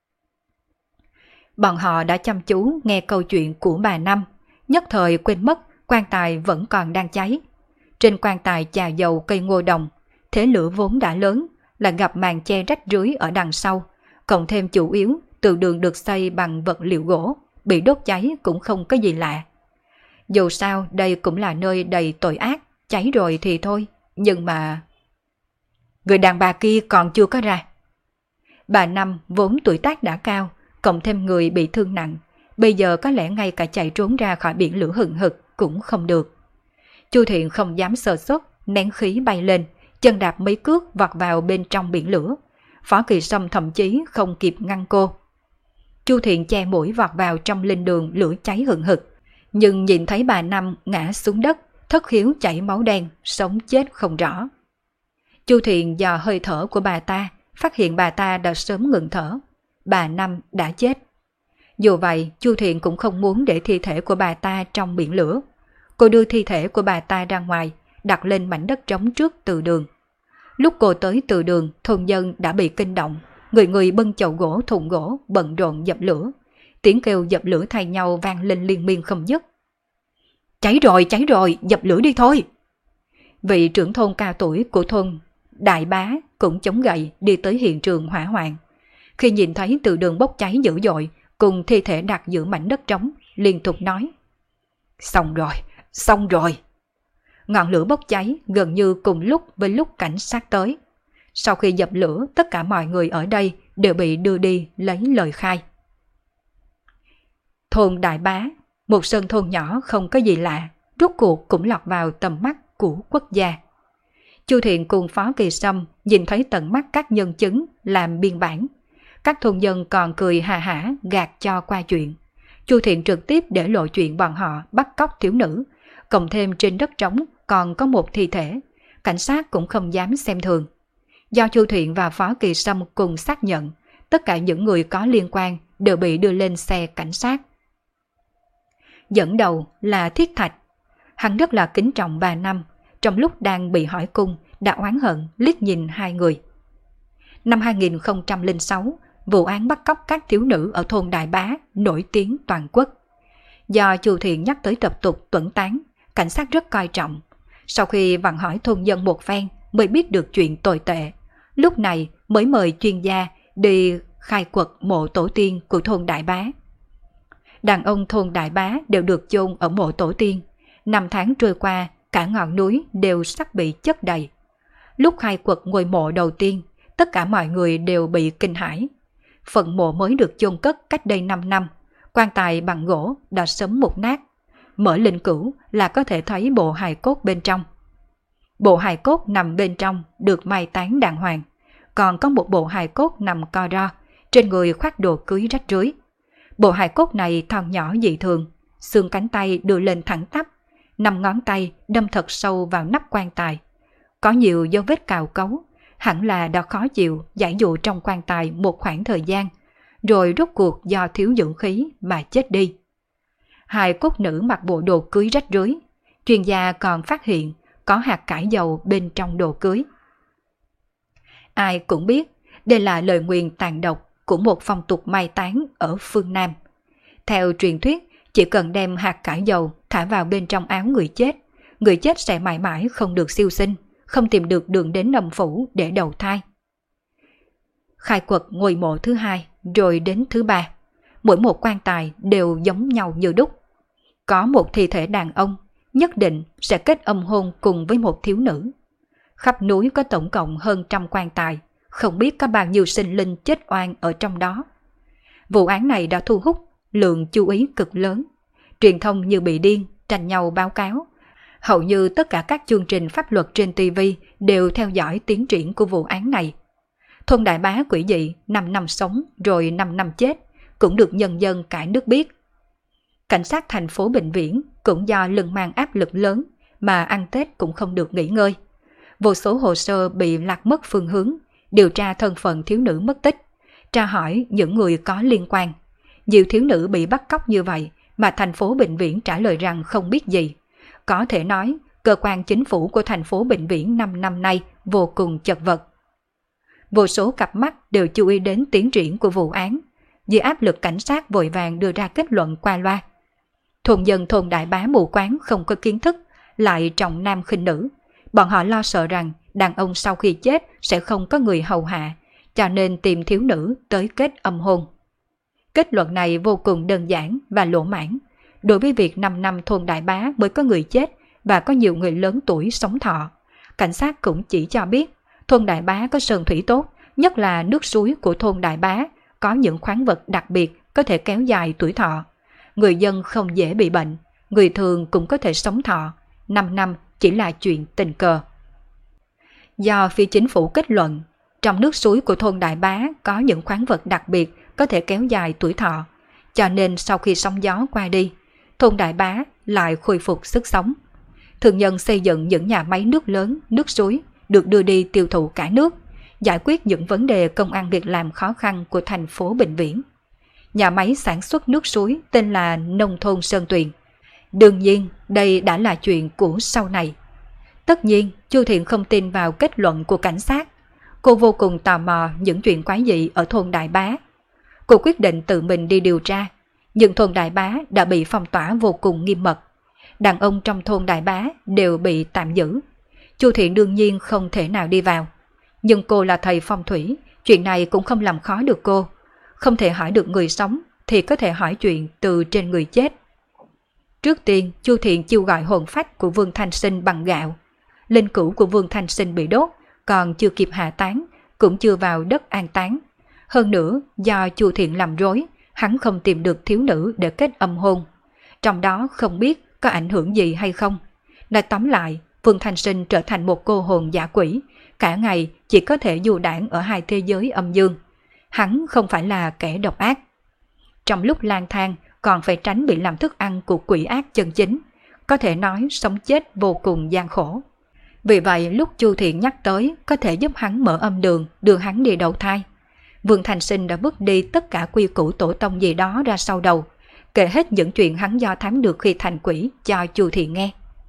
Bọn họ đã chăm chú nghe câu chuyện của bà Năm, nhất thời quên mất quan tài vẫn còn đang cháy. Trên quan tài chà dầu cây ngô đồng, thế lửa vốn đã lớn, là gặp màn che rách rưới ở đằng sau, cộng thêm chủ yếu từ đường được xây bằng vật liệu gỗ, bị đốt cháy cũng không có gì lạ. Dù sao đây cũng là nơi đầy tội ác, cháy rồi thì thôi, nhưng mà... Người đàn bà kia còn chưa có ra. Bà Năm vốn tuổi tác đã cao, cộng thêm người bị thương nặng, bây giờ có lẽ ngay cả chạy trốn ra khỏi biển lửa hừng hực cũng không được. Chu Thiện không dám sơ suất, nén khí bay lên, chân đạp mấy cước vọt vào bên trong biển lửa. Phó Kỳ Sâm thậm chí không kịp ngăn cô. Chu Thiện che mũi vọt vào trong linh đường lửa cháy hừng hực, nhưng nhìn thấy bà Năm ngã xuống đất, thất khiếu chảy máu đen, sống chết không rõ. Chu Thiện dò hơi thở của bà ta, phát hiện bà ta đã sớm ngừng thở. Bà Năm đã chết. Dù vậy, Chu Thiện cũng không muốn để thi thể của bà ta trong biển lửa. Cô đưa thi thể của bà ta ra ngoài, đặt lên mảnh đất trống trước từ đường. Lúc cô tới từ đường, thôn dân đã bị kinh động, người người bưng chậu gỗ thùng gỗ bận rộn dập lửa. Tiếng kêu dập lửa thay nhau vang lên liên miên không dứt. Cháy rồi, dập lửa đi thôi. Vị trưởng thôn cao tuổi của thôn Đại Bá cũng chống gậy đi tới hiện trường hỏa hoạn. Khi nhìn thấy từ đường bốc cháy dữ dội, cùng thi thể đặt giữa mảnh đất trống, liên tục nói. Xong rồi. Ngọn lửa bốc cháy gần như cùng lúc với lúc cảnh sát tới. Sau khi dập lửa, tất cả mọi người ở đây đều bị đưa đi lấy lời khai. Thôn Đại Bá, một sơn thôn nhỏ không có gì lạ, rốt cuộc cũng lọt vào tầm mắt của quốc gia. Chu Thiện cùng Phó Kỳ Sâm nhìn thấy tận mắt các nhân chứng làm biên bản. Các thôn dân còn cười hà hả gạt cho qua chuyện. Chu Thiện trực tiếp để lộ chuyện bọn họ bắt cóc thiếu nữ, cộng thêm trên đất trống còn có một thi thể. Cảnh sát cũng không dám xem thường. Do Chu Thiện và Phó Kỳ Sâm cùng xác nhận, tất cả những người có liên quan đều bị đưa lên xe cảnh sát. Dẫn đầu là Thiết Thạch. Hắn rất là kính trọng bà Năm, trong lúc đang bị hỏi cung đã oán hận liếc nhìn hai người. Năm 2006, vụ án bắt cóc các thiếu nữ ở thôn Đại Bá nổi tiếng toàn quốc. Do Chu Thiện nhắc tới tập tục tuẩn tán, cảnh sát rất coi trọng. Sau khi vặn hỏi thôn dân một phen mới biết được chuyện tồi tệ. Lúc này mới mời chuyên gia đi khai quật mộ tổ tiên của thôn Đại Bá. Đàn ông thôn Đại Bá đều được chôn ở mộ tổ tiên. 5 tháng trôi qua, cả ngọn núi đều sắp bị chất đầy. Lúc khai quật ngôi mộ đầu tiên, tất cả mọi người đều bị kinh hãi. Phần mộ mới được chôn cất cách đây 5 năm, quan tài bằng gỗ đã sớm mục nát. Mở linh cữu là có thể thấy bộ hài cốt bên trong. Bộ hài cốt nằm bên trong được mai táng đàng hoàng, còn có một bộ hài cốt nằm co ro, trên người khoác đồ cưới rách rưới. Bộ hài cốt này thon nhỏ dị thường, xương cánh tay đưa lên thẳng tắp, 5 ngón tay đâm thật sâu vào nắp quan tài. Có nhiều dấu vết cào cấu, hẳn là đã khó chịu giải dụ trong quan tài một khoảng thời gian, rồi rốt cuộc do thiếu dưỡng khí mà chết đi. Hài cốt nữ mặc bộ đồ cưới rách rưới, chuyên gia còn phát hiện có hạt cải dầu bên trong đồ cưới. Ai cũng biết đây là lời nguyền tàn độc của một phong tục mai táng ở phương Nam. Theo truyền thuyết, chỉ cần đem hạt cải dầu thả vào bên trong áo người chết sẽ mãi mãi không được siêu sinh, không tìm được đường đến âm phủ để đầu thai. Khai quật ngôi mộ thứ 2 rồi đến thứ 3, mỗi một quan tài đều giống nhau như đúc. Có một thi thể đàn ông nhất định sẽ kết âm hôn cùng với một thiếu nữ. Khắp núi có tổng cộng hơn 100 quan tài, không biết có bao nhiêu sinh linh chết oan ở trong đó. Vụ án này đã thu hút lượng chú ý cực lớn. Truyền thông như bị điên, tranh nhau báo cáo. Hầu như tất cả các chương trình pháp luật trên TV đều theo dõi tiến triển của vụ án này. Thôn Đại Bá quỷ dị 5 năm sống rồi 5 năm chết cũng được nhân dân cả nước biết. Cảnh sát thành phố Bình Viễn cũng do lưng mang áp lực lớn mà ăn Tết cũng không được nghỉ ngơi. Vô số hồ sơ bị lạc mất phương hướng, điều tra thân phận thiếu nữ mất tích, tra hỏi những người có liên quan. Nhiều thiếu nữ bị bắt cóc như vậy mà thành phố Bình Viễn trả lời rằng không biết gì. Có thể nói, cơ quan chính phủ của thành phố Bình Viễn 5 năm nay vô cùng chật vật. Vô số cặp mắt đều chú ý đến tiến triển của vụ án. Dưới áp lực cảnh sát vội vàng đưa ra kết luận qua loa. Thôn dân thôn Đại Bá mù quáng không có kiến thức, lại trọng nam khinh nữ. Bọn họ lo sợ rằng đàn ông sau khi chết sẽ không có người hầu hạ, cho nên tìm thiếu nữ tới kết âm hôn. Kết luận này vô cùng đơn giản và lỗ mãng. Đối với việc 5 năm thôn Đại Bá mới có người chết và có nhiều người lớn tuổi sống thọ, cảnh sát cũng chỉ cho biết thôn Đại Bá có sơn thủy tốt, nhất là nước suối của thôn Đại Bá có những khoáng vật đặc biệt có thể kéo dài tuổi thọ. Người dân không dễ bị bệnh, người thường cũng có thể sống thọ, 5 năm chỉ là chuyện tình cờ. Do phía chính phủ kết luận, trong nước suối của thôn Đại Bá có những khoáng vật đặc biệt có thể kéo dài tuổi thọ, cho nên sau khi sóng gió qua đi, thôn Đại Bá lại khôi phục sức sống. Thường nhân xây dựng những nhà máy nước lớn, nước suối được đưa đi tiêu thụ cả nước, giải quyết những vấn đề công ăn việc làm khó khăn của thành phố Bình Viễn. nhà máy sản xuất nước suối tên là Nông thôn Sơn Tuyền. Đương nhiên, đây đã là chuyện của sau này. Tất nhiên, Chu Thiện không tin vào kết luận của cảnh sát. Cô vô cùng tò mò những chuyện quái dị ở thôn Đại Bá. Cô quyết định tự mình đi điều tra, nhưng thôn Đại Bá đã bị phong tỏa vô cùng nghiêm mật. Đàn ông trong thôn Đại Bá đều bị tạm giữ. Chu Thiện đương nhiên không thể nào đi vào. Nhưng cô là thầy phong thủy, chuyện này cũng không làm khó được cô. Không thể hỏi được người sống thì có thể hỏi chuyện từ trên người chết. Trước tiên, Chu Thiện chiêu gọi hồn phách của Vương Thanh Sinh bằng gạo. Linh cữu của Vương Thanh Sinh bị đốt, còn chưa kịp hạ táng, cũng chưa vào đất an táng. Hơn nữa, do Chu Thiện làm rối, hắn không tìm được thiếu nữ để kết âm hôn. Trong đó không biết có ảnh hưởng gì hay không. Nói tóm lại, Vương Thanh Sinh trở thành một cô hồn dã quỷ, cả ngày chỉ có thể du đãng ở hai thế giới âm dương. Hắn không phải là kẻ độc ác. Trong lúc lang thang còn phải tránh bị làm thức ăn của quỷ ác chân chính, có thể nói sống chết vô cùng gian khổ. Vì vậy lúc Chu Thiện nhắc tới có thể giúp hắn mở âm đường, đưa hắn đi đầu thai, Vương Thành Sinh đã vứt đi tất cả quy củ tổ tông gì đó ra sau đầu, kể hết những chuyện hắn do thám được khi thành quỷ cho Chu Thiện nghe.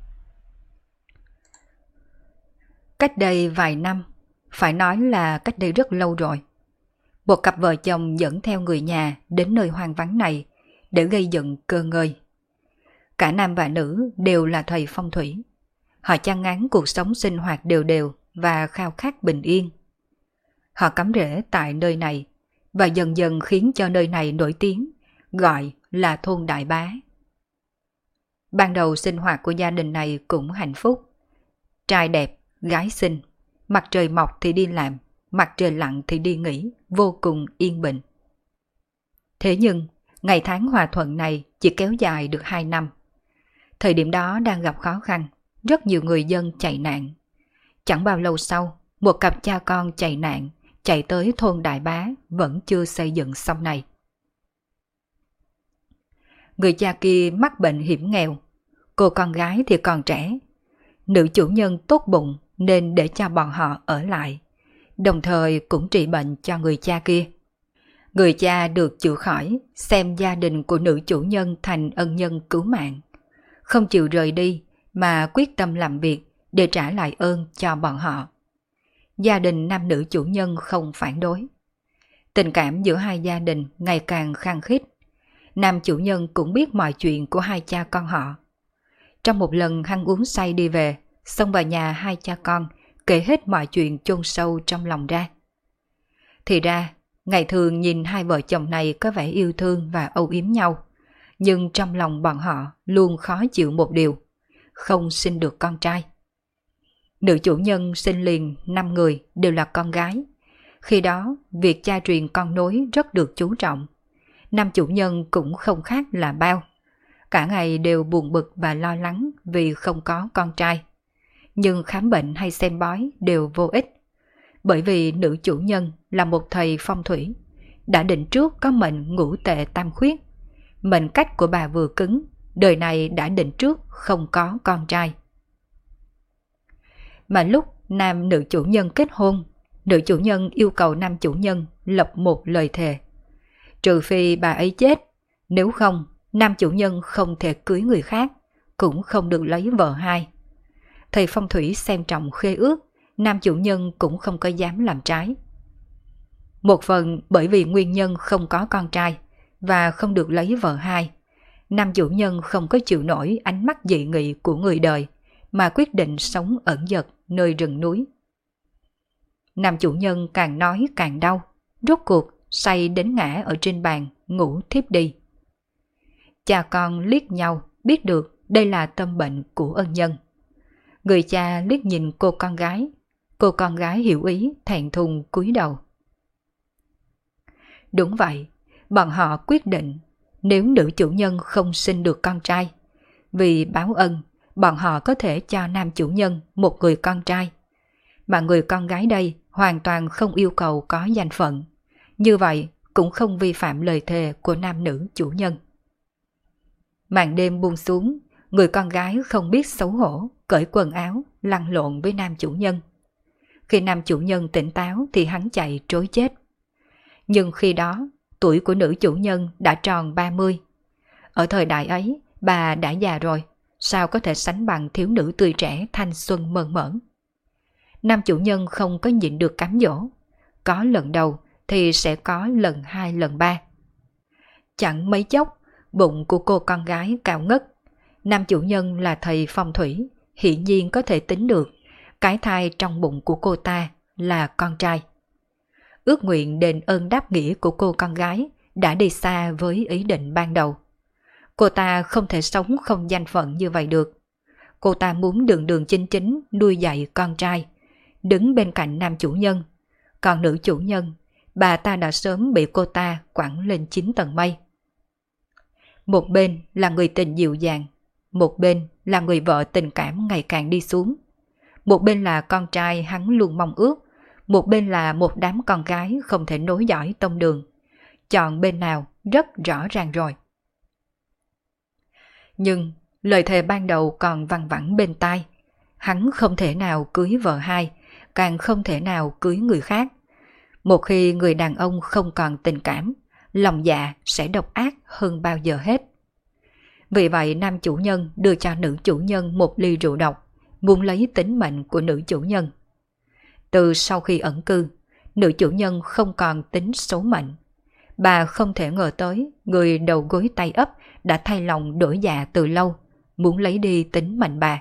Cách đây vài năm, phải nói là cách đây rất lâu rồi, một cặp vợ chồng dẫn theo người nhà đến nơi hoang vắng này để gây dựng cơ ngơi. Cả nam và nữ đều là thầy phong thủy. Họ chăn ngán cuộc sống sinh hoạt đều đều và khao khát bình yên. Họ cắm rễ tại nơi này và dần dần khiến cho nơi này nổi tiếng, gọi là thôn Đại Bá. Ban đầu sinh hoạt của gia đình này cũng hạnh phúc. Trai đẹp, gái xinh, mặt trời mọc thì đi làm, mặt trời lặn thì đi nghỉ, vô cùng yên bình. Thế nhưng, ngày tháng hòa thuận này chỉ kéo dài được 2 năm. Thời điểm đó đang gặp khó khăn, rất nhiều người dân chạy nạn. Chẳng bao lâu sau, một cặp cha con chạy nạn, chạy tới thôn Đại Bá vẫn chưa xây dựng xong này. Người cha kia mắc bệnh hiểm nghèo, cô con gái thì còn trẻ. Nữ chủ nhân tốt bụng nên để cho bọn họ ở lại, đồng thời cũng trị bệnh cho người cha kia. Người cha được chữa khỏi, xem gia đình của nữ chủ nhân thành ân nhân cứu mạng. Không chịu rời đi mà quyết tâm làm việc để trả lại ơn cho bọn họ. Gia đình nam nữ chủ nhân không phản đối. Tình cảm giữa hai gia đình ngày càng khăng khít. Nam chủ nhân cũng biết mọi chuyện của hai cha con họ. Trong một lần hắn uống say đi về, xông vào nhà hai cha con, kể hết mọi chuyện chôn sâu trong lòng ra. Thì ra, ngày thường nhìn hai vợ chồng này có vẻ yêu thương và âu yếm nhau, nhưng trong lòng bọn họ luôn khó chịu một điều, không sinh được con trai. Nữ chủ nhân sinh liền 5 người đều là con gái. Khi đó, việc cha truyền con nối rất được chú trọng. Nam chủ nhân cũng không khác là bao. Cả ngày đều buồn bực và lo lắng vì không có con trai. Nhưng khám bệnh hay xem bói đều vô ích. Bởi vì nữ chủ nhân là một thầy phong thủy, đã định trước có mệnh ngũ tệ tam khuyết. Mệnh cách của bà vừa cứng, đời này đã định trước không có con trai. Mà lúc nam nữ chủ nhân kết hôn, nữ chủ nhân yêu cầu nam chủ nhân lập một lời thề. Trừ phi bà ấy chết, nếu không, nam chủ nhân không thể cưới người khác, cũng không được lấy vợ hai. Thầy phong thủy xem trọng khế ước, nam chủ nhân cũng không có dám làm trái. Một phần bởi vì nguyên nhân không có con trai và không được lấy vợ hai, nam chủ nhân không có chịu nổi ánh mắt dị nghị của người đời mà quyết định sống ẩn dật nơi rừng núi. Nam chủ nhân càng nói càng đau, rốt cuộc say đến ngã ở trên bàn, ngủ thiếp đi. Cha con liếc nhau, biết được đây là tâm bệnh của ân nhân. Người cha liếc nhìn cô con gái hiểu ý thẹn thùng cúi đầu. Đúng vậy, bọn họ quyết định nếu nữ chủ nhân không sinh được con trai, vì báo ân, bọn họ có thể cho nam chủ nhân một người con trai. Mà người con gái đây hoàn toàn không yêu cầu có danh phận, như vậy cũng không vi phạm lời thề của nam nữ chủ nhân. Màn đêm buông xuống, người con gái không biết xấu hổ, cởi quần áo, lăn lộn với nam chủ nhân. Khi nam chủ nhân tỉnh táo thì hắn chạy trối chết. Nhưng khi đó, tuổi của nữ chủ nhân đã tròn 30. Ở thời đại ấy, bà đã già rồi, sao có thể sánh bằng thiếu nữ tươi trẻ thanh xuân mơn mởn. Nam chủ nhân không có nhịn được cám dỗ. Có lần đầu thì sẽ có lần 2 lần 3. Chẳng mấy chốc, bụng của cô con gái cao ngất. Nam chủ nhân là thầy phong thủy, hiển nhiên có thể tính được cái thai trong bụng của cô ta là con trai. Ước nguyện đền ơn đáp nghĩa của cô con gái đã đi xa với ý định ban đầu. Cô ta không thể sống không danh phận như vậy được. Cô ta muốn đường đường chính chính nuôi dạy con trai, đứng bên cạnh nam chủ nhân. Còn nữ chủ nhân, bà ta đã sớm bị cô ta quẳng lên 9 tầng mây. Một bên là người tình dịu dàng, một bên là người vợ tình cảm ngày càng đi xuống. Một bên là con trai hắn luôn mong ước, một bên là một đám con gái không thể nối dõi tông đường. Chọn bên nào rất rõ ràng rồi. Nhưng lời thề ban đầu còn văng vẳng bên tai. Hắn không thể nào cưới vợ hai, càng không thể nào cưới người khác. Một khi người đàn ông không còn tình cảm, lòng dạ sẽ độc ác hơn bao giờ hết. Vì vậy nam chủ nhân đưa cho nữ chủ nhân một ly rượu độc, muốn lấy tính mệnh của nữ chủ nhân. Từ sau khi ẩn cư, nữ chủ nhân không còn tính số mệnh. Bà không thể ngờ tới người đầu gối tay ấp đã thay lòng đổi dạ từ lâu, muốn lấy đi tính mệnh bà.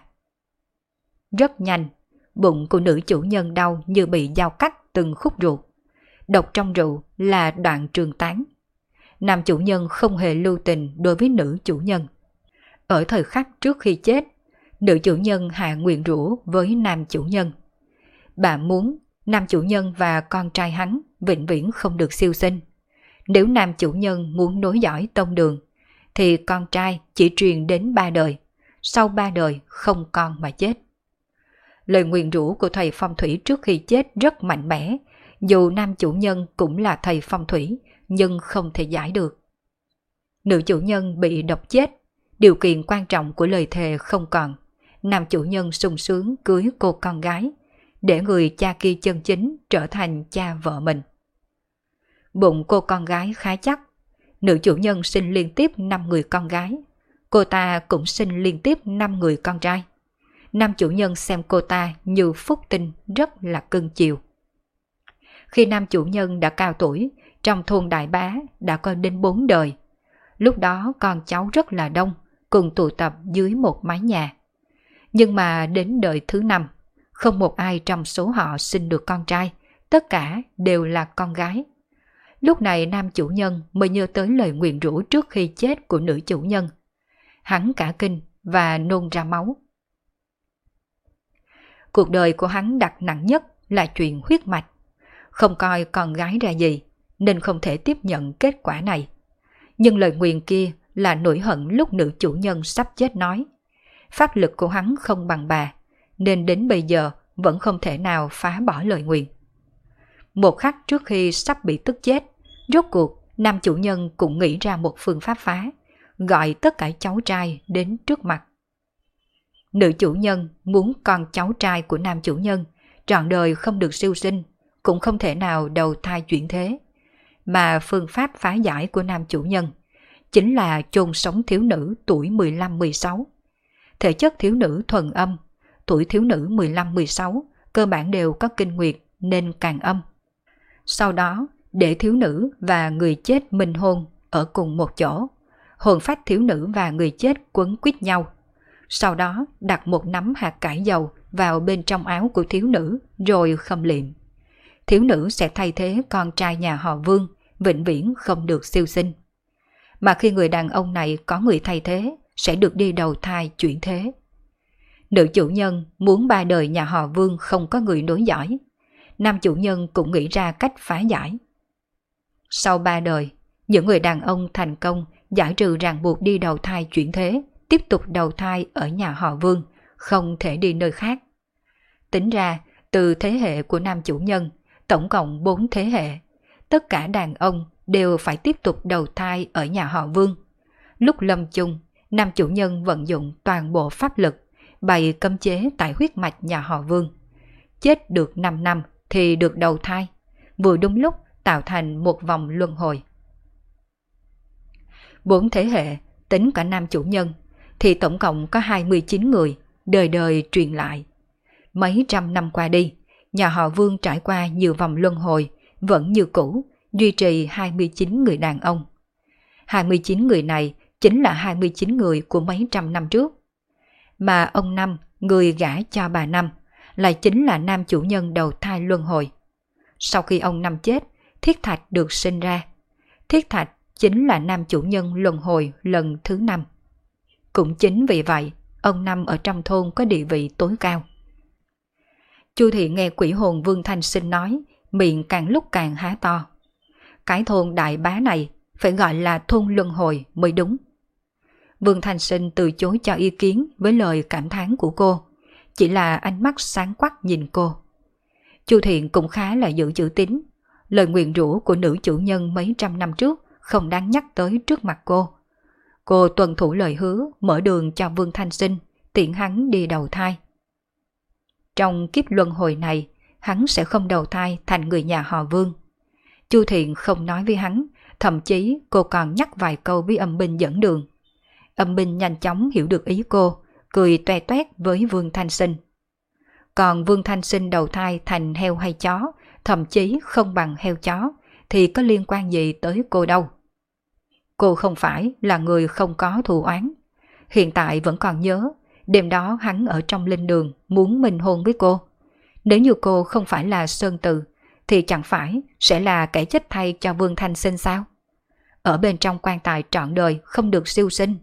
Rất nhanh, bụng của nữ chủ nhân đau như bị dao cắt từng khúc ruột. Độc trong rượu là đoạn trường tán. Nam chủ nhân không hề lưu tình đối với nữ chủ nhân. Ở thời khắc trước khi chết, nữ chủ nhân hạ nguyện rủa với nam chủ nhân. Bà muốn nam chủ nhân và con trai hắn vĩnh viễn không được siêu sinh. Nếu nam chủ nhân muốn nối dõi tông đường, thì con trai chỉ truyền đến 3 đời, sau 3 đời không con mà chết. Lời nguyền rủa của thầy phong thủy trước khi chết rất mạnh mẽ, dù nam chủ nhân cũng là thầy phong thủy, nhưng không thể giải được. Nữ chủ nhân bị độc chết, điều kiện quan trọng của lời thề không còn. Nam chủ nhân sung sướng cưới cô con gái, để người cha kia chân chính trở thành cha vợ mình. Bụng cô con gái khá chắc, nữ chủ nhân sinh liên tiếp 5 người con gái, cô ta cũng sinh liên tiếp 5 người con trai. Nam chủ nhân xem cô ta như phúc tinh, rất là cưng chiều. Khi nam chủ nhân đã cao tuổi, trong thôn Đại Bá đã có đến 4 đời. Lúc đó con cháu rất là đông, cùng tụ tập dưới một mái nhà. Nhưng mà đến đời thứ 5, không một ai trong số họ sinh được con trai, tất cả đều là con gái. Lúc này nam chủ nhân mới nhớ tới lời nguyền rủa trước khi chết của nữ chủ nhân. Hắn cả kinh và nôn ra máu. Cuộc đời của hắn đặt nặng nhất là chuyện huyết mạch. Không coi con gái ra gì, nên không thể tiếp nhận kết quả này. Nhưng lời nguyền kia là nỗi hận lúc nữ chủ nhân sắp chết nói. Pháp lực của hắn không bằng bà, nên đến bây giờ vẫn không thể nào phá bỏ lời nguyền. Một khắc trước khi sắp bị tức chết, rốt cuộc nam chủ nhân cũng nghĩ ra một phương pháp phá, gọi tất cả cháu trai đến trước mặt. Nữ chủ nhân muốn con cháu trai của nam chủ nhân trọn đời không được siêu sinh, cũng không thể nào đầu thai chuyển thế. Mà phương pháp phá giải của nam chủ nhân chính là chôn sống thiếu nữ tuổi 15-16. Thể chất thiếu nữ thuần âm, tuổi thiếu nữ 15-16 cơ bản đều có kinh nguyệt nên càng âm. Sau đó để thiếu nữ và người chết minh hôn ở cùng một chỗ, hồn phách thiếu nữ và người chết quấn quýt nhau. Sau đó đặt một nắm hạt cải dầu vào bên trong áo của thiếu nữ rồi khâm liệm. Thiếu nữ sẽ thay thế con trai nhà họ Vương, vĩnh viễn không được siêu sinh. Mà khi người đàn ông này có người thay thế, sẽ được đi đầu thai chuyển thế. Nữ chủ nhân muốn 3 đời nhà họ Vương không có người nối dõi. Nam chủ nhân cũng nghĩ ra cách phá giải. Sau 3 đời, những người đàn ông thành công giải trừ ràng buộc đi đầu thai chuyển thế, tiếp tục đầu thai ở nhà họ Vương, không thể đi nơi khác. Tính ra, từ thế hệ của nam chủ nhân, tổng cộng 4 thế hệ, tất cả đàn ông đều phải tiếp tục đầu thai ở nhà họ Vương. Lúc lâm chung, nam chủ nhân vận dụng toàn bộ pháp lực, bày cấm chế tại huyết mạch nhà họ Vương. Chết được 5 năm thì được đầu thai, vừa đúng lúc tạo thành một vòng luân hồi. 4 thế hệ, tính cả nam chủ nhân, thì tổng cộng có 29 người, đời đời truyền lại. Mấy trăm năm qua đi, nhà họ Vương trải qua nhiều vòng luân hồi, vẫn như cũ, duy trì 29 người đàn ông. 29 người này chính là 29 người của mấy trăm năm trước. Mà ông Năm, người gả cho bà Năm, lại chính là nam chủ nhân đầu thai luân hồi. Sau khi ông Năm chết, Thiết Thạch được sinh ra. Thiết Thạch chính là nam chủ nhân luân hồi lần thứ 5. Cũng chính vì vậy, ông Năm ở trong thôn có địa vị tối cao. Chu Thị nghe quỷ hồn Vương Thanh Sinh nói, miệng càng lúc càng há to. Cái thôn Đại Bá này phải gọi là thôn luân hồi mới đúng. Vương Thanh Sinh từ chối cho ý kiến với lời cảm thán của cô, chỉ là ánh mắt sáng quắc nhìn cô. Chu Thiện cũng khá là giữ chữ tín, lời nguyền rủa của nữ chủ nhân mấy trăm năm trước không đáng nhắc tới trước mặt cô. Cô tuân thủ lời hứa, mở đường cho Vương Thanh Sinh, tiện hắn đi đầu thai. Trong kiếp luân hồi này, hắn sẽ không đầu thai thành người nhà họ Vương. Chu Thiện không nói với hắn, thậm chí cô còn nhắc vài câu với Âm Binh dẫn đường. Âm Binh nhanh chóng hiểu được ý cô, cười toe toét với Vương Thanh Sinh. Còn Vương Thanh Sinh đầu thai thành heo hay chó, thậm chí không bằng heo chó, thì có liên quan gì tới cô đâu. Cô không phải là người không có thù oán. Hiện tại vẫn còn nhớ, đêm đó hắn ở trong linh đường muốn minh hôn với cô. Nếu như cô không phải là Sơn Từ, thì chẳng phải sẽ là kẻ chết thay cho Vương Thanh Sinh sao? Ở bên trong quan tài trọn đời không được siêu sinh.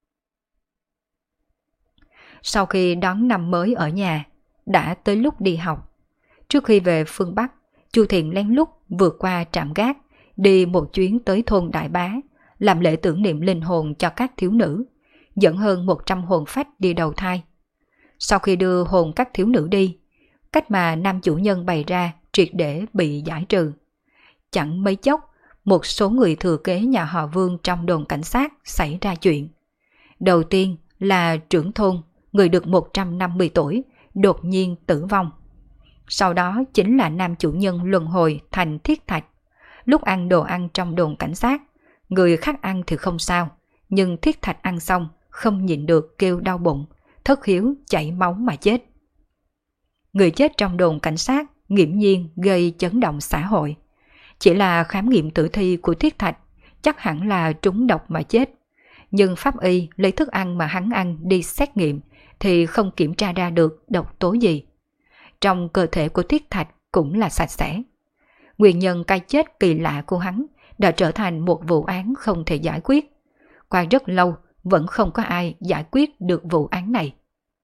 Sau khi đón năm mới ở nhà, đã tới lúc đi học. Trước khi về phương Bắc, Chu Thiện lén lút vượt qua trạm gác, đi một chuyến tới thôn Đại Bá, làm lễ tưởng niệm linh hồn cho các thiếu nữ, dẫn hơn 100 hồn phách đi đầu thai. Sau khi đưa hồn các thiếu nữ đi, cách mà nam chủ nhân bày ra triệt để bị giải trừ. Chẳng mấy chốc, một số người thừa kế nhà họ Vương trong đồn cảnh sát xảy ra chuyện. Đầu tiên là trưởng thôn, người được 150 tuổi, đột nhiên tử vong. Sau đó chính là nam chủ nhân luân hồi thành Thiết Thạch. Lúc ăn đồ ăn trong đồn cảnh sát, người khác ăn thì không sao, nhưng Thiết Thạch ăn xong không nhịn được kêu đau bụng, thất hiếu chảy máu mà chết. Người chết trong đồn cảnh sát nghiễm nhiên gây chấn động xã hội. Chỉ là khám nghiệm tử thi của Thiết Thạch chắc hẳn là trúng độc mà chết. Nhưng pháp y lấy thức ăn mà hắn ăn đi xét nghiệm thì không kiểm tra ra được độc tố gì. Trong cơ thể của Thiết Thạch cũng là sạch sẽ. Nguyên nhân cái chết kỳ lạ của hắn đã trở thành một vụ án không thể giải quyết. Qua rất lâu vẫn không có ai giải quyết được vụ án này.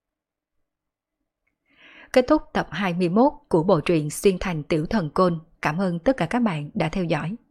Kết thúc tập 21 của bộ truyện Xuyên Thành Tiểu Thần Côn. Cảm ơn tất cả các bạn đã theo dõi.